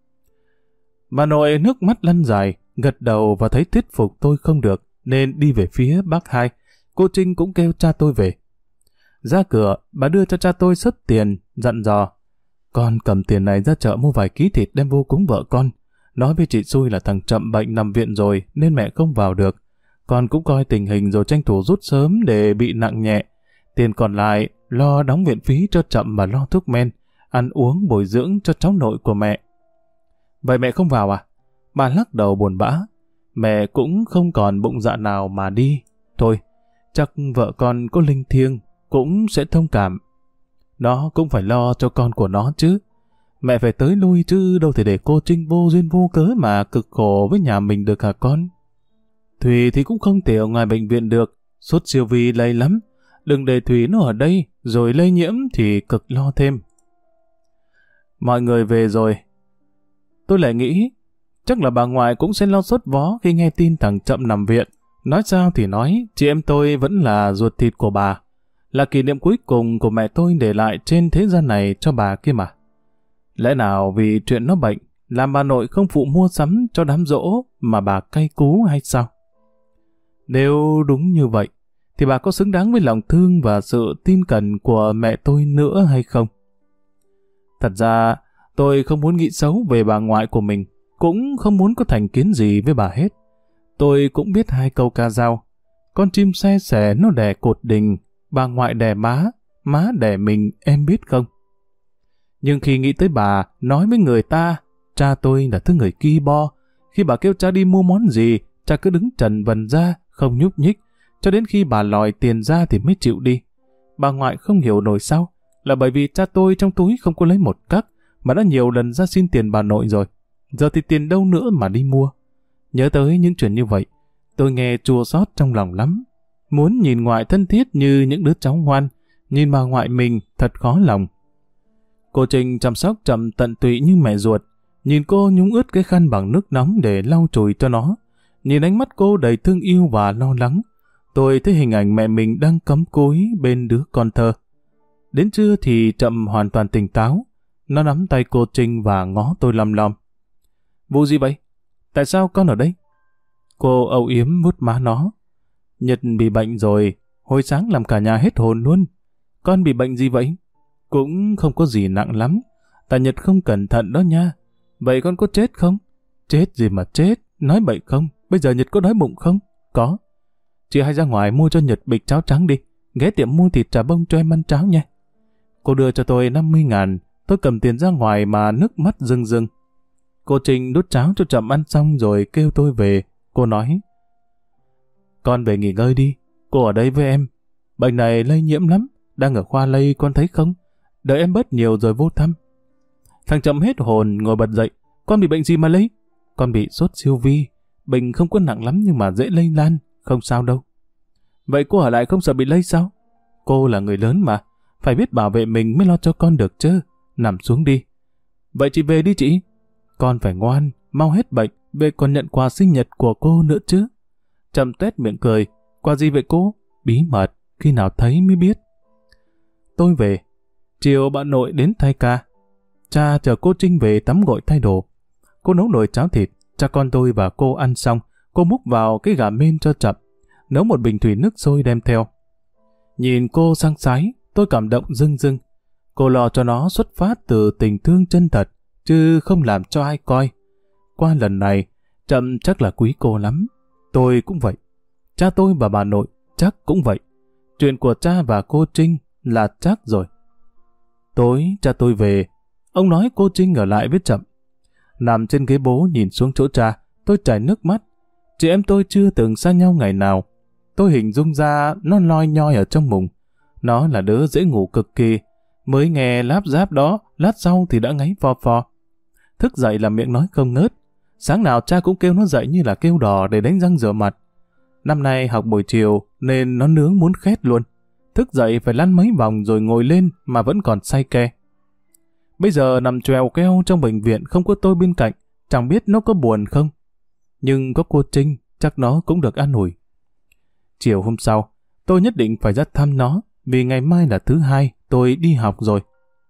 Bà nội nước mắt lăn dài, gật đầu và thấy thuyết phục tôi không được, nên đi về phía bác hai. Cô Trinh cũng kêu cha tôi về. Ra cửa, bà đưa cho cha tôi sớt tiền, dặn dò. Con cầm tiền này ra chợ mua vài ký thịt đem vô cúng vợ con. Nói với chị xui là thằng Chậm bệnh nằm viện rồi nên mẹ không vào được. Con cũng coi tình hình rồi tranh thủ rút sớm để bị nặng nhẹ. Tiền còn lại lo đóng viện phí cho Chậm và lo thuốc men, ăn uống bồi dưỡng cho cháu nội của mẹ. Vậy mẹ không vào à? Bà lắc đầu buồn bã. Mẹ cũng không còn bụng dạ nào mà đi. Thôi, chắc vợ con có linh thiêng cũng sẽ thông cảm. Nó cũng phải lo cho con của nó chứ. Mẹ phải tới lui chứ đâu thể để cô Trinh vô duyên vô cớ mà cực khổ với nhà mình được hả con? Thùy thì cũng không thể ở ngoài bệnh viện được. Sốt siêu vi lây lắm. Đừng để Thùy nó ở đây rồi lây nhiễm thì cực lo thêm. Mọi người về rồi. Tôi lại nghĩ chắc là bà ngoại cũng sẽ lo sốt vó khi nghe tin thằng Chậm nằm viện. Nói sao thì nói, chị em tôi vẫn là ruột thịt của bà. Là kỷ niệm cuối cùng của mẹ tôi để lại trên thế gian này cho bà kia mà. Lẽ nào vì chuyện nó bệnh, làm bà nội không phụ mua sắm cho đám giỗ mà bà cay cú hay sao? Nếu đúng như vậy, thì bà có xứng đáng với lòng thương và sự tin cẩn của mẹ tôi nữa hay không? Thật ra, tôi không muốn nghĩ xấu về bà ngoại của mình, cũng không muốn có thành kiến gì với bà hết. Tôi cũng biết 2 câu ca dao. Con chim xe xẻ nó đẻ cột đình, bà ngoại đẻ má đẻ mình, em biết không? Nhưng khi nghĩ tới bà nói với người ta, cha tôi là thứ người ki bo. Khi bà kêu cha đi mua món gì, cha cứ đứng trần vần ra, không nhúc nhích, cho đến khi bà lòi tiền ra thì mới chịu đi. Bà ngoại không hiểu nổi sao, là bởi vì cha tôi trong túi không có lấy một cắc mà đã nhiều lần ra xin tiền bà nội rồi. Giờ thì tiền đâu nữa mà đi mua. Nhớ tới những chuyện như vậy, tôi nghe chua xót trong lòng lắm. Muốn nhìn ngoại thân thiết như những đứa cháu ngoan, nhìn bà ngoại mình thật khó lòng. Cô Trinh chăm sóc Trầm tận tụy như mẹ ruột. Nhìn cô nhúng ướt cái khăn bằng nước nóng để lau chùi cho nó. Nhìn ánh mắt cô đầy thương yêu và lo lắng. Tôi thấy hình ảnh mẹ mình đang cắm cúi bên đứa con thơ. Đến trưa thì Trầm hoàn toàn tỉnh táo. Nó nắm tay cô Trinh và ngó tôi lăm lăm. Vụ gì vậy? Tại sao con ở đây? Cô âu yếm vuốt má nó. Nhật bị bệnh rồi, hồi sáng làm cả nhà hết hồn luôn. Con bị bệnh gì vậy? Cũng không có gì nặng lắm. Tại Nhật không cẩn thận đó nha. Vậy con có chết không? Chết gì mà chết, nói bậy không? Bây giờ Nhật có đói bụng không? Có. Chị hãy ra ngoài mua cho Nhật bịch cháo trắng đi. Ghé tiệm mua thịt chả bông cho em ăn cháo nha. Cô đưa cho tôi 50.000. Tôi cầm tiền ra ngoài mà nước mắt rưng rưng. Cô Trinh đút cháo cho Trầm ăn xong rồi kêu tôi về. Cô nói: Con về nghỉ ngơi đi. Cô ở đây với em. Bệnh này lây nhiễm lắm. Đang ở khoa lây con thấy không? Đợi em bớt nhiều rồi vô thăm. Thằng Trầm hết hồn ngồi bật dậy. Con bị bệnh gì mà lây? Con bị sốt siêu vi. Bệnh không có nặng lắm nhưng mà dễ lây lan. Không sao đâu. Vậy cô ở lại không sợ bị lây sao? Cô là người lớn mà. Phải biết bảo vệ mình mới lo cho con được chứ. Nằm xuống đi. Vậy chị về đi chị. Con phải ngoan, mau hết bệnh, về còn nhận quà sinh nhật của cô nữa chứ. Trầm tuét miệng cười. Quà gì vậy cô? Bí mật, khi nào thấy mới biết. Tôi về. Chiều bà nội đến thay ca. Cha chờ cô Trinh về tắm gội thay đồ. Cô nấu nồi cháo thịt, cha con tôi và cô ăn xong, cô múc vào cái gà mên cho Trầm, nấu một bình thủy nước sôi đem theo. Nhìn cô sang sái, tôi cảm động rưng rưng. Cô lo cho nó xuất phát từ tình thương chân thật, chứ không làm cho ai coi. Qua lần này, Trầm chắc là quý cô lắm. Tôi cũng vậy. Cha tôi và bà nội chắc cũng vậy. Chuyện của cha và cô Trinh là chắc rồi. Tối cha tôi về, ông nói cô Trinh ở lại với Trầm. Nằm trên ghế bố nhìn xuống chỗ cha, tôi chảy nước mắt. Chị em tôi chưa từng xa nhau ngày nào. Tôi hình dung ra nó loi nhoi ở trong mùng. Nó là đứa dễ ngủ cực kỳ. Mới nghe láp giáp đó, lát sau thì đã ngáy phò phò. Thức dậy là miệng nói không ngớt. Sáng nào cha cũng kêu nó dậy như là kêu đỏ để đánh răng rửa mặt. Năm nay học buổi chiều nên nó nướng muốn khét luôn. Thức dậy phải lăn mấy vòng rồi ngồi lên mà vẫn còn say ke. Bây giờ nằm choèo keo trong bệnh viện không có tôi bên cạnh, chẳng biết nó có buồn không. Nhưng có cô Trinh, chắc nó cũng được an ủi. Chiều hôm sau, tôi nhất định phải ra thăm nó, vì ngày mai là thứ hai, tôi đi học rồi.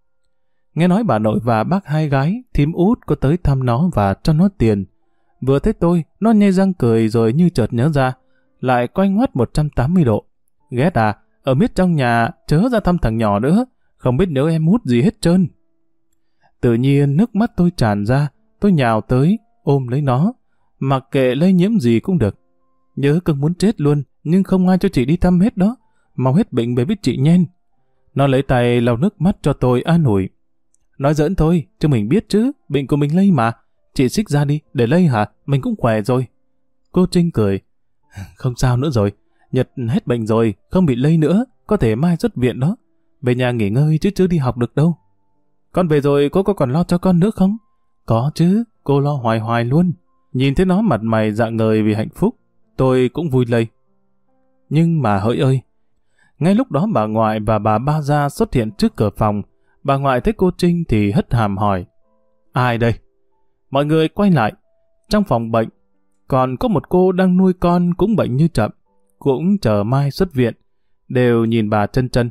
Nghe nói bà nội và bác hai gái, thím út có tới thăm nó và cho nó tiền. Vừa thấy tôi, nó nhe răng cười rồi như chợt nhớ ra, lại quay ngoắt 180 độ. Ghét à, ở miết trong nhà, chớ ra thăm thằng nhỏ nữa, không biết nhớ em út gì hết trơn. Tự nhiên nước mắt tôi tràn ra, tôi nhào tới, ôm lấy nó, mặc kệ lây nhiễm gì cũng được. Nhớ cưng muốn chết luôn, nhưng không ai cho chị đi thăm hết đó, mau hết bệnh về với chị nhen. Nó lấy tay lau nước mắt cho tôi an ủi. Nói giỡn thôi, chứ mình biết chứ, bệnh của mình lây mà. Chị xích ra đi, để lây hả? Mình cũng khỏe rồi. Cô Trinh cười. Không sao nữa rồi, Nhật hết bệnh rồi, không bị lây nữa, có thể mai xuất viện đó. Về nhà nghỉ ngơi chứ chưa đi học được đâu. Con về rồi cô có còn lo cho con nữa không? Có chứ, cô lo hoài hoài luôn. Nhìn thấy nó mặt mày rạng ngời vì hạnh phúc, tôi cũng vui lây. Nhưng mà hỡi ơi, ngay lúc đó bà ngoại và bà ba gia xuất hiện trước cửa phòng. Bà ngoại thấy cô Trinh thì hất hàm hỏi. Ai đây? Mọi người quay lại. Trong phòng bệnh, còn có một cô đang nuôi con cũng bệnh như Trầm, cũng chờ mai xuất viện. Đều nhìn bà chân chân.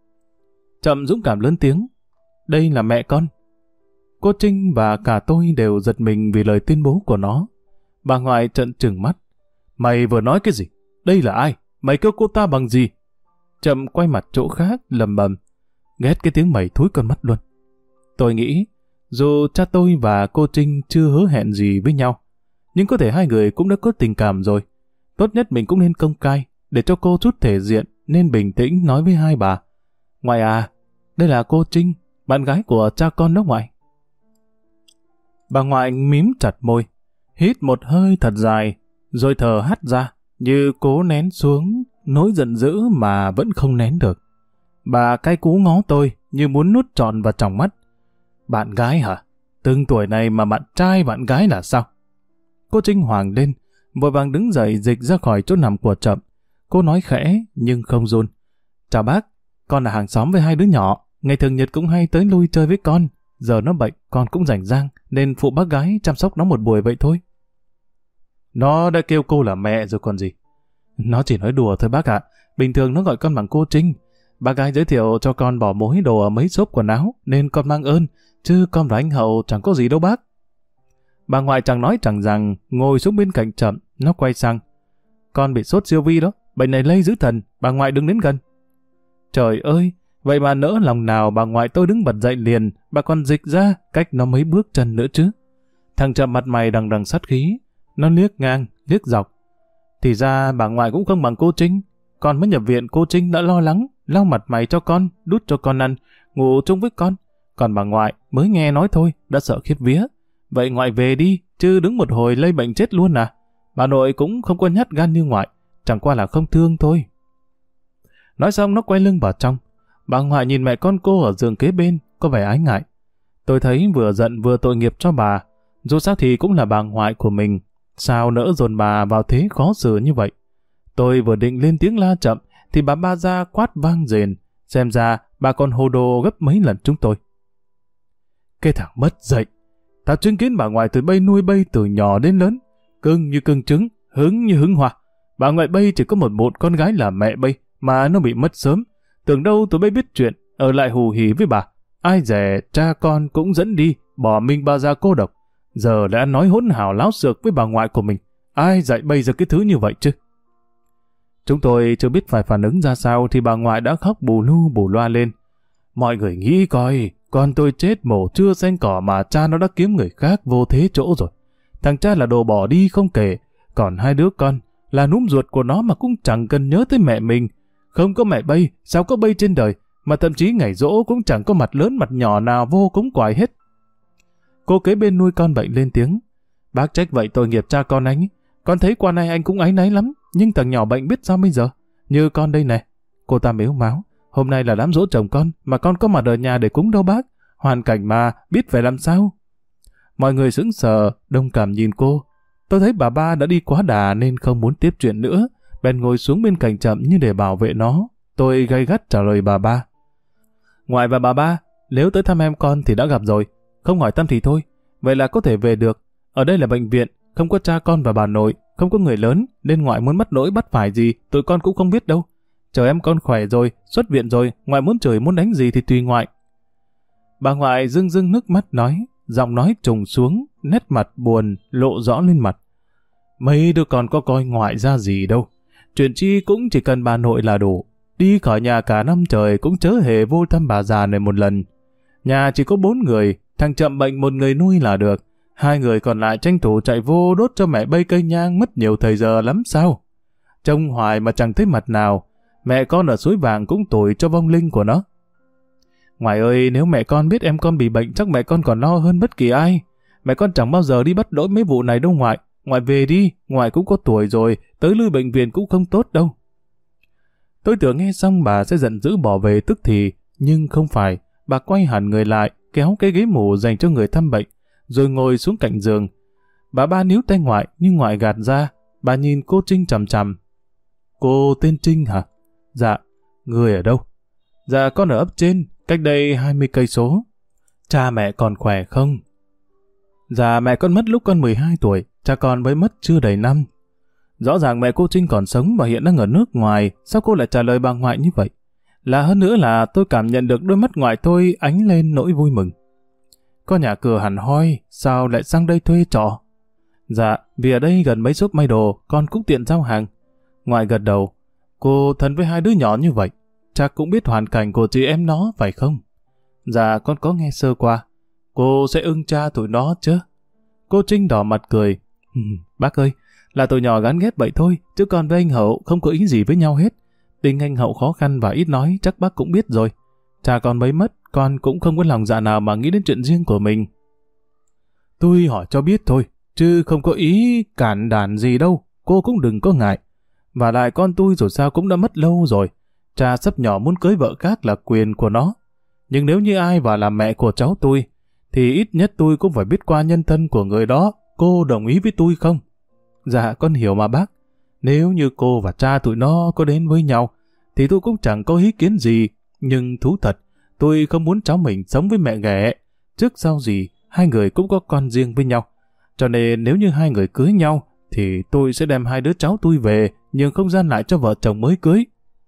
Trầm dũng cảm lớn tiếng. Đây là mẹ con. Cô Trinh và cả tôi đều giật mình vì lời tuyên bố của nó. Bà ngoại trợn trừng mắt. Mày vừa nói cái gì? Đây là ai? Mày kêu cô ta bằng gì? Trầm quay mặt chỗ khác lầm bầm. Ghét cái tiếng mày thúi con mắt luôn. Tôi nghĩ, dù cha tôi và cô Trinh chưa hứa hẹn gì với nhau, nhưng có thể hai người cũng đã có tình cảm rồi. Tốt nhất mình cũng nên công khai, để cho cô chút thể diện, nên bình tĩnh nói với hai bà. Ngoại à, đây là cô Trinh, bạn gái của cha con đó ngoại. Bà ngoại mím chặt môi, hít một hơi thật dài, rồi thở hắt ra, như cố nén xuống nỗi giận dữ mà vẫn không nén được. Bà cay cú ngó tôi, như muốn nuốt trọn vào trong mắt. Bạn gái hả? Từng tuổi này mà bạn trai bạn gái là sao? Cô Trinh hoảng lên, vội vàng đứng dậy dịch ra khỏi chỗ nằm của Trậm. Cô nói khẽ nhưng không run. Chào bác, con là hàng xóm với hai đứa nhỏ, ngày thường nhật cũng hay tới lui chơi với con. Giờ nó bệnh, con cũng rảnh rang, nên phụ bác gái chăm sóc nó một buổi vậy thôi. Nó đã kêu cô là mẹ rồi còn gì. Nó chỉ nói đùa thôi bác ạ, bình thường nó gọi con bằng cô Trinh. Bác gái giới thiệu cho con bỏ mối đồ ở mấy shop quần áo, nên con mang ơn, chứ con và anh Hậu chẳng có gì đâu bác. Bà ngoại chẳng nói chẳng rằng, ngồi xuống bên cạnh Trậm, nó quay sang. Con bị sốt siêu vi đó, bệnh này lây dữ thần, bà ngoại đừng đến gần. Trời ơi, vậy mà nỡ lòng nào bà ngoại tôi đứng bật dậy liền, bà còn dịch ra cách nó mấy bước chân nữa chứ. Thằng Trậm mặt mày đằng đằng sát khí, nó liếc ngang, liếc dọc. Thì ra bà ngoại cũng không bằng cô Trinh, con mới nhập viện cô Trinh đã lo lắng, lau mặt mày cho con, đút cho con ăn, ngủ chung với con. Còn bà ngoại mới nghe nói thôi, đã sợ khiếp vía. Vậy ngoại về đi, chứ đứng một hồi lây bệnh chết luôn à. Bà nội cũng không có nhát gan như ngoại, chẳng qua là không thương thôi. Nói xong nó quay lưng vào trong. Bà ngoại nhìn mẹ con cô ở giường kế bên, có vẻ ái ngại. Tôi thấy vừa giận vừa tội nghiệp cho bà. Dù sao thì cũng là bà ngoại của mình, sao nỡ dồn bà vào thế khó xử như vậy. Tôi vừa định lên tiếng la Chậm, thì bà ba ra quát vang rền. Xem ra bà còn hồ đồ gấp mấy lần chúng tôi. Cái thằng mất dạy. Tao chứng kiến bà ngoại từ bây nuôi bây từ nhỏ đến lớn. Cưng như cưng trứng, hứng như hứng hoa. Bà ngoại bây chỉ có một con gái là mẹ bây, mà nó bị mất sớm. Tưởng đâu tụi bây biết chuyện, ở lại hù hỉ với bà. Ai dè cha con cũng dẫn đi, bỏ mình bà ra cô độc. Giờ đã nói hỗn hào láo xược với bà ngoại của mình. Ai dạy bây giờ cái thứ như vậy chứ? Chúng tôi chưa biết phải phản ứng ra sao thì bà ngoại đã khóc bù lu bù loa lên. Mọi người nghĩ coi, con tôi chết mổ chưa xanh cỏ mà cha nó đã kiếm người khác vô thế chỗ rồi. Thằng cha là đồ bỏ đi không kể, còn hai đứa con là núm ruột của nó mà cũng chẳng cần nhớ tới mẹ mình. Không có mẹ bây, sao có bây trên đời, mà thậm chí ngày giỗ cũng chẳng có mặt lớn mặt nhỏ nào vô cúng quài hết. Cô kế bên nuôi con bệnh lên tiếng. Bác trách vậy tội nghiệp cha con anh. Con thấy qua nay anh cũng áy náy lắm, nhưng thằng nhỏ bệnh biết sao bây giờ. Như con đây này. Cô ta mếu máo. Hôm nay là đám giỗ chồng con, mà con có mặt ở nhà để cúng đâu bác. Hoàn cảnh mà, biết phải làm sao. Mọi người sững sờ, đồng cảm nhìn cô. Tôi thấy bà ba đã đi quá đà nên không muốn tiếp chuyện nữa. Bèn ngồi xuống bên cạnh Chậm như để bảo vệ nó. Tôi gay gắt trả lời bà ba. Ngoại và bà ba, nếu tới thăm em con thì đã gặp rồi. Không hỏi thăm thì thôi. Vậy là có thể về được. Ở đây là bệnh viện, không có cha con và bà nội, không có người lớn, nên ngoại muốn bắt lỗi bắt phải gì, tụi con cũng không biết đâu. Chờ em con khỏe rồi, xuất viện rồi, ngoại muốn chửi muốn đánh gì thì tùy ngoại. Bà ngoại rưng rưng nước mắt nói, giọng nói trùng xuống, nét mặt buồn lộ rõ lên mặt. Mấy đứa con có coi ngoại ra gì đâu. Chuyện chi cũng chỉ cần bà nội là đủ. Đi khỏi nhà cả năm trời cũng chớ hề vô thăm bà già này một lần. Nhà chỉ có 4 người, thằng Chậm bệnh một người nuôi là được. 2 người còn lại tranh thủ chạy vô đốt cho mẹ bây cây nhang mất nhiều thời giờ lắm sao. Trông hoài mà chẳng thấy mặt nào. Mẹ con ở suối vàng cũng tủi cho vong linh của nó. Ngoại ơi, nếu mẹ con biết em con bị bệnh chắc mẹ con còn lo hơn bất kỳ ai. Mẹ con chẳng bao giờ đi bắt lỗi mấy vụ này đâu ngoại. Ngoại về đi, ngoại cũng có tuổi rồi, tới lui bệnh viện cũng không tốt đâu. Tôi tưởng nghe xong bà sẽ giận dữ bỏ về tức thì, nhưng không phải. Bà quay hẳn người lại, kéo cái ghế mù dành cho người thăm bệnh, rồi ngồi xuống cạnh giường. Bà ba níu tay ngoại nhưng ngoại gạt ra. Bà nhìn cô Trinh chằm chằm. Cô tên Trinh hả? Dạ. Người ở đâu? Dạ con ở ấp trên, cách đây 20 cây số. Cha mẹ còn khỏe không? Dạ mẹ con mất lúc con 12 tuổi, cha con mới mất chưa đầy năm. Rõ ràng mẹ cô Trinh còn sống và hiện đang ở nước ngoài, sao cô lại trả lời bà ngoại như vậy? Lạ hơn nữa là tôi cảm nhận được đôi mắt ngoại tôi ánh lên nỗi vui mừng. Có nhà cửa hẳn hoi, sao lại sang đây thuê trọ? Dạ, vì ở đây gần mấy shop may đồ, con cũng tiện giao hàng. Ngoại gật đầu. Cô thân với hai đứa nhỏ như vậy, chắc cũng biết hoàn cảnh của chị em nó, phải không? Dạ, con có nghe sơ qua. Cô sẽ ưng cha tụi nó chứ? Cô Trinh đỏ mặt cười. Bác ơi, là tụi nhỏ gắn ghép vậy thôi, chứ con với anh Hậu không có ý gì với nhau hết. Tình anh Hậu khó khăn và ít nói, chắc bác cũng biết rồi. Cha con mới mất, con cũng không có lòng dạ nào mà nghĩ đến chuyện riêng của mình. Tôi hỏi cho biết thôi, chứ không có ý cản đàn gì đâu, cô cũng đừng có ngại. Và lại con tôi dù sao cũng đã mất lâu rồi, cha sắp nhỏ muốn cưới vợ khác là quyền của nó. Nhưng nếu như ai vào làm mẹ của cháu tôi, thì ít nhất tôi cũng phải biết qua nhân thân của người đó. Cô đồng ý với tôi không? Dạ, con hiểu mà bác. Nếu như cô và cha tụi nó có đến với nhau, thì tôi cũng chẳng có ý kiến gì. Nhưng thú thật, tôi không muốn cháu mình sống với mẹ ghẻ. Trước sau gì, hai người cũng có con riêng với nhau. Cho nên nếu như hai người cưới nhau, thì tôi sẽ đem hai đứa cháu tôi về, nhưng không gian lại cho vợ chồng mới cưới.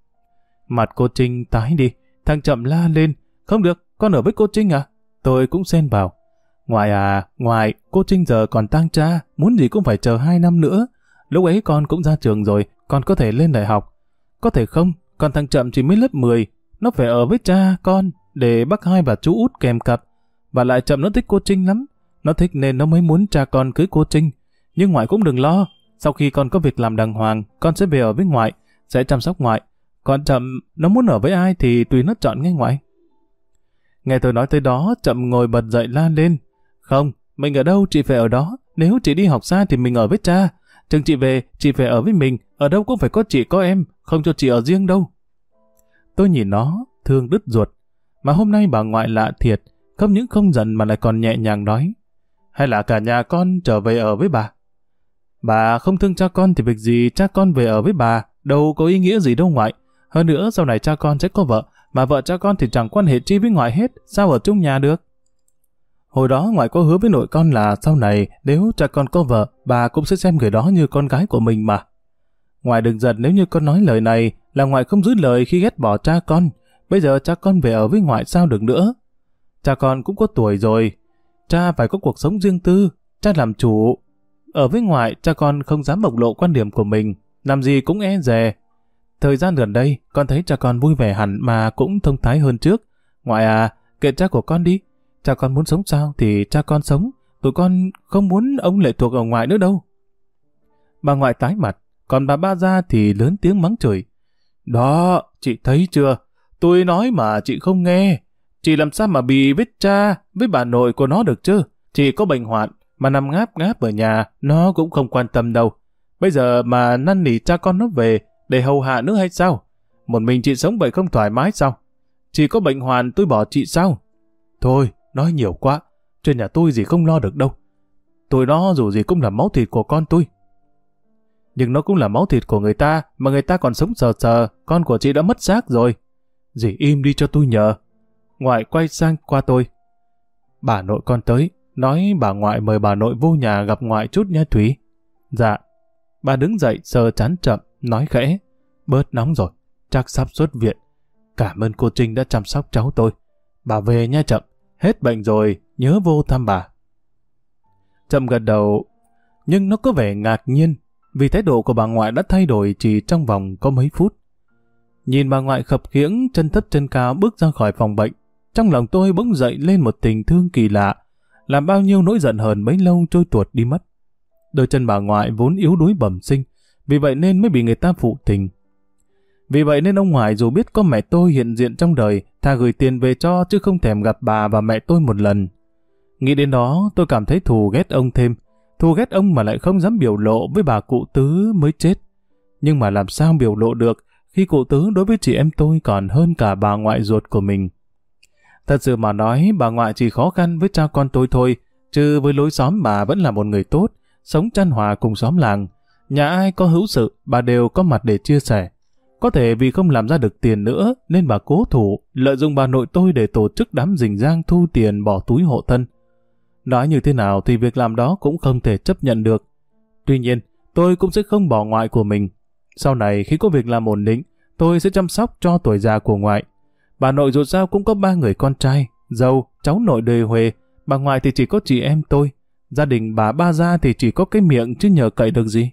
Mặt cô Trinh tái đi, thằng Chậm la lên. Không được, con ở với cô Trinh à? Tôi cũng xen vào. Ngoại à, ngoại, cô Trinh giờ còn tang cha, muốn gì cũng phải chờ 2 năm nữa. Lúc ấy con cũng ra trường rồi, con có thể lên đại học. Có thể không, còn thằng Chậm chỉ mới lớp 10, nó phải ở với cha con, để bác Hai và chú Út kèm cặp. Và lại Chậm nó thích cô Trinh lắm, nó thích nên nó mới muốn cha con cưới cô Trinh. Nhưng ngoại cũng đừng lo, sau khi con có việc làm đàng hoàng, con sẽ về ở với ngoại, sẽ chăm sóc ngoại. Còn Chậm, nó muốn ở với ai thì tùy nó chọn nghe ngoại. Nghe tôi nói tới đó, Chậm ngồi bật dậy la lên. Không, mình ở đâu chị phải ở đó, nếu chị đi học xa thì mình ở với cha. Chừng chị về, chị phải ở với mình, ở đâu cũng phải có chị có em, không cho chị ở riêng đâu. Tôi nhìn nó, thương đứt ruột. Mà hôm nay bà ngoại lạ thiệt, không những không giận mà lại còn nhẹ nhàng nói. Hay là cả nhà con trở về ở với bà? Bà không thương cha con thì việc gì cha con về ở với bà, đâu có ý nghĩa gì đâu ngoại. Hơn nữa sau này cha con sẽ có vợ, mà vợ cha con thì chẳng quan hệ chi với ngoại hết, sao ở chung nhà được? Hồi đó ngoại có hứa với nội con là sau này nếu cha con có vợ, bà cũng sẽ xem người đó như con gái của mình mà. Ngoại đừng giận nếu như con nói lời này là ngoại không giữ lời khi ghét bỏ cha con. Bây giờ cha con về ở với ngoại sao được nữa? Cha con cũng có tuổi rồi, cha phải có cuộc sống riêng tư, cha làm chủ. Ở với ngoại, cha con không dám bộc lộ quan điểm của mình, làm gì cũng e dè. Thời gian gần đây, con thấy cha con vui vẻ hẳn mà cũng thông thái hơn trước. Ngoại à, kệ cha của con đi. Cha con muốn sống sao thì cha con sống. Tụi con không muốn ông lệ thuộc ở ngoại nữa đâu. Bà ngoại tái mặt, còn bà ba Gia thì lớn tiếng mắng chửi. Đó, chị thấy chưa? Tôi nói mà chị không nghe. Chị làm sao mà bị với cha, với bà nội của nó được chứ? Chị có bệnh hoạn, mà nằm ngáp ngáp ở nhà, nó cũng không quan tâm đâu. Bây giờ mà năn nỉ cha con nó về, để hầu hạ nữa hay sao? Một mình chị sống vậy không thoải mái sao? Chị có bệnh hoạn tôi bỏ chị sao? Thôi, nói nhiều quá. Chuyện nhà tôi gì không lo được đâu. Tụi nó dù gì cũng là máu thịt của con tôi. Nhưng nó cũng là máu thịt của người ta, mà người ta còn sống sờ sờ, con của chị đã mất xác rồi. Dì im đi cho tôi nhờ. Ngoại quay sang qua tôi. Bà nội con tới, nói bà ngoại mời bà nội vô nhà gặp ngoại chút nha Thúy. Dạ. Bà đứng dậy sờ trán Chậm, nói khẽ. Bớt nóng rồi, chắc sắp xuất viện. Cảm ơn cô Trinh đã chăm sóc cháu tôi. Bà về nha Chậm, hết bệnh rồi, nhớ vô thăm bà. Chậm gật đầu, nhưng nó có vẻ ngạc nhiên, vì thái độ của bà ngoại đã thay đổi chỉ trong vòng có mấy phút. Nhìn bà ngoại khập khiễng, chân thấp chân cao bước ra khỏi phòng bệnh, trong lòng tôi bỗng dậy lên một tình thương kỳ lạ, làm bao nhiêu nỗi giận hờn bấy lâu trôi tuột đi mất. Đôi chân bà ngoại vốn yếu đuối bẩm sinh, vì vậy nên mới bị người ta phụ tình. Vì vậy nên ông ngoại dù biết có mẹ tôi hiện diện trong đời, thà gửi tiền về cho chứ không thèm gặp bà và mẹ tôi một lần. Nghĩ đến đó tôi cảm thấy thù ghét ông thêm, thù ghét ông mà lại không dám biểu lộ với bà cụ Tứ mới chết. Nhưng mà làm sao biểu lộ được khi cụ Tứ đối với chị em tôi còn hơn cả bà ngoại ruột của mình. Thật sự mà nói, bà ngoại chỉ khó khăn với cha con tôi thôi, chứ với lối xóm bà vẫn là một người tốt, sống chan hòa cùng xóm làng. Nhà ai có hữu sự, bà đều có mặt để chia sẻ. Có thể vì không làm ra được tiền nữa, nên bà cố thủ, lợi dụng bà nội tôi để tổ chức đám rình rang thu tiền bỏ túi hộ thân. Nói như thế nào thì việc làm đó cũng không thể chấp nhận được. Tuy nhiên, tôi cũng sẽ không bỏ ngoại của mình. Sau này khi có việc làm ổn định, tôi sẽ chăm sóc cho tuổi già của ngoại. Bà nội dù sao cũng có 3 người con trai, dâu, cháu nội đời Huệ, bà ngoại thì chỉ có chị em tôi. Gia đình bà ba Gia thì chỉ có cái miệng chứ nhờ cậy được gì.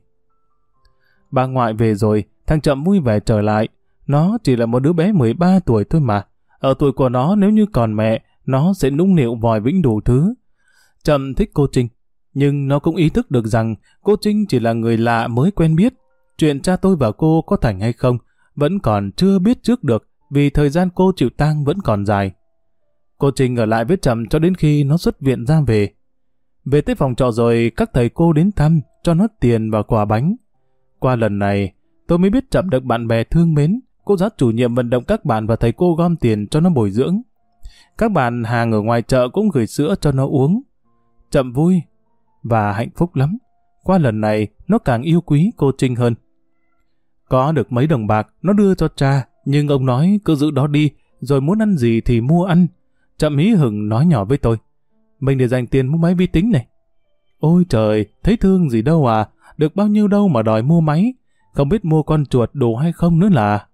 Bà ngoại về rồi, thằng Chậm vui vẻ trở lại. Nó chỉ là một đứa bé 13 tuổi thôi mà. Ở tuổi của nó nếu như còn mẹ, nó sẽ nũng nịu vòi vĩnh đủ thứ. Chậm thích cô Trinh, nhưng nó cũng ý thức được rằng cô Trinh chỉ là người lạ mới quen biết. Chuyện cha tôi và cô có thành hay không vẫn còn chưa biết trước được, vì thời gian cô chịu tang vẫn còn dài. Cô Trinh ở lại với Chậm cho đến khi nó xuất viện ra về. Về tới phòng trọ rồi, các thầy cô đến thăm, cho nó tiền và quà bánh. Qua lần này, tôi mới biết Chậm được bạn bè thương mến. Cô giáo chủ nhiệm vận động các bạn và thầy cô gom tiền cho nó bồi dưỡng. Các bạn hàng ở ngoài chợ cũng gửi sữa cho nó uống. Chậm vui và hạnh phúc lắm. Qua lần này, nó càng yêu quý cô Trinh hơn. Có được mấy đồng bạc, nó đưa cho cha, nhưng ông nói cứ giữ đó đi, rồi muốn ăn gì thì mua ăn. Chậm hí hửng nói nhỏ với tôi. Mình để dành tiền mua máy vi tính này. Ôi trời, thấy thương gì đâu à, được bao nhiêu đâu mà đòi mua máy. Không biết mua con chuột đủ hay không nữa là.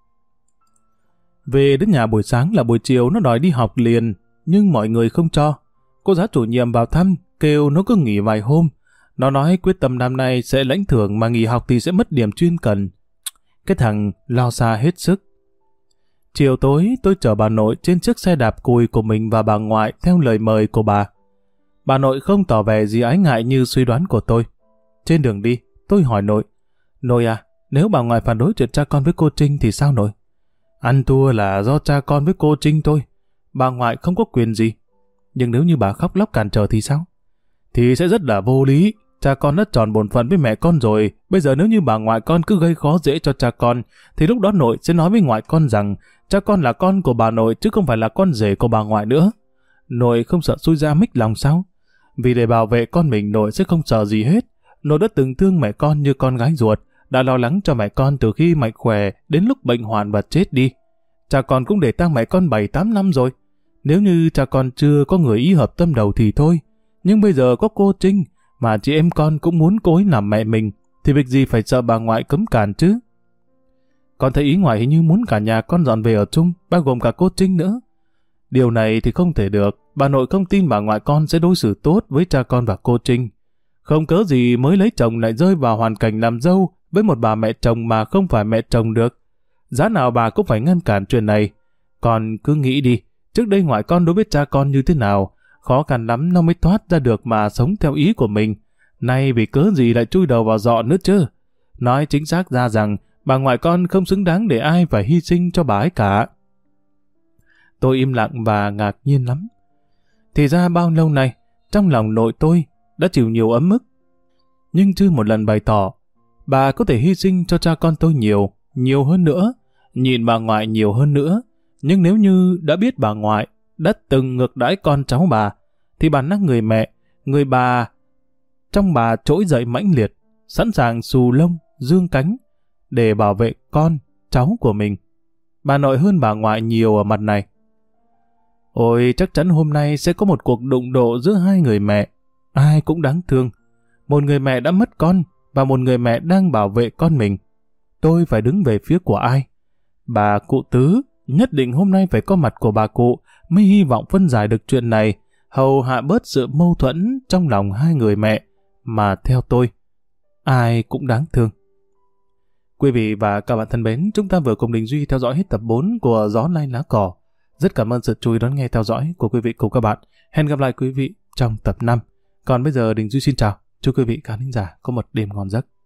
Về đến nhà buổi sáng là buổi chiều nó đòi đi học liền, nhưng mọi người không cho. Cô giáo chủ nhiệm vào thăm, kêu nó cứ nghỉ vài hôm. Nó nói quyết tâm năm nay sẽ lãnh thưởng mà nghỉ học thì sẽ mất điểm chuyên cần. Cái thằng lo xa hết sức. Chiều tối tôi chở bà nội trên chiếc xe đạp cùi của mình và bà ngoại theo lời mời của bà. Bà nội không tỏ vẻ gì ái ngại như suy đoán của tôi. Trên đường đi, tôi hỏi nội. Nội à, nếu bà ngoại phản đối chuyện cha con với cô Trinh thì sao nội? Ăn thua là do cha con với cô Trinh thôi. Bà ngoại không có quyền gì. Nhưng nếu như bà khóc lóc cản trở thì sao? Thì sẽ rất là vô lý. Cha con đã tròn bổn phận với mẹ con rồi. Bây giờ nếu như bà ngoại con cứ gây khó dễ cho cha con, thì lúc đó nội sẽ nói với ngoại con rằng cha con là con của bà nội chứ không phải là con rể của bà ngoại nữa. Nội không sợ xui ra mích lòng sao? Vì để bảo vệ con mình, nội sẽ không sợ gì hết. Nội đã từng thương mẹ con như con gái ruột, đã lo lắng cho mẹ con từ khi mạnh khỏe đến lúc bệnh hoạn và chết đi. Cha con cũng để tang mẹ con 7-8 năm rồi. Nếu như cha con chưa có người ý hợp tâm đầu thì thôi. Nhưng bây giờ có cô Trinh, mà chị em con cũng muốn cô ấy làm mẹ mình, thì việc gì phải sợ bà ngoại cấm cản chứ? Con thấy ý ngoại hình như muốn cả nhà con dọn về ở chung, bao gồm cả cô Trinh nữa. Điều này thì không thể được. Bà nội không tin bà ngoại con sẽ đối xử tốt với cha con và cô Trinh. Không cớ gì mới lấy chồng lại rơi vào hoàn cảnh làm dâu với một bà mẹ chồng mà không phải mẹ chồng được. Giá nào bà cũng phải ngăn cản chuyện này. Con cứ nghĩ đi, trước đây ngoại con đối với cha con như thế nào, khó khăn lắm nó mới thoát ra được mà sống theo ý của mình. Nay vì cớ gì lại chui đầu vào giọ nữa chứ? Nói chính xác ra rằng bà ngoại con không xứng đáng để ai phải hy sinh cho bà ấy cả. Tôi im lặng và ngạc nhiên lắm. Thì ra bao lâu nay, trong lòng nội tôi đã chịu nhiều ấm ức, nhưng chưa một lần bày tỏ bà có thể hy sinh cho cha con tôi nhiều hơn nữa, nhịn bà ngoại nhiều hơn nữa. Nhưng nếu như đã biết bà ngoại đã từng ngược đãi con cháu bà, thì bản năng người mẹ, người bà trong bà trỗi dậy mãnh liệt, sẵn sàng xù lông, dương cánh để bảo vệ con, cháu của mình. Bà nội hơn bà ngoại nhiều ở mặt này. Ôi, chắc chắn hôm nay sẽ có một cuộc đụng độ giữa hai người mẹ. Ai cũng đáng thương. Một người mẹ đã mất con và một người mẹ đang bảo vệ con mình. Tôi phải đứng về phía của ai? Bà cụ Tứ, nhất định hôm nay phải có mặt của bà cụ mới hy vọng phân giải được chuyện này, hầu hạ bớt sự mâu thuẫn trong lòng hai người mẹ, mà theo tôi, ai cũng đáng thương. Quý vị và các bạn thân mến, chúng ta vừa cùng Đình Duy theo dõi hết tập 4 của Gió Lai Lá Cỏ. Rất cảm ơn sự chú ý đón nghe theo dõi của quý vị cùng các bạn. Hẹn gặp lại quý vị trong tập 5. Còn bây giờ Đình Duy xin chào. Chúc quý vị khán thính giả có một đêm ngon giấc.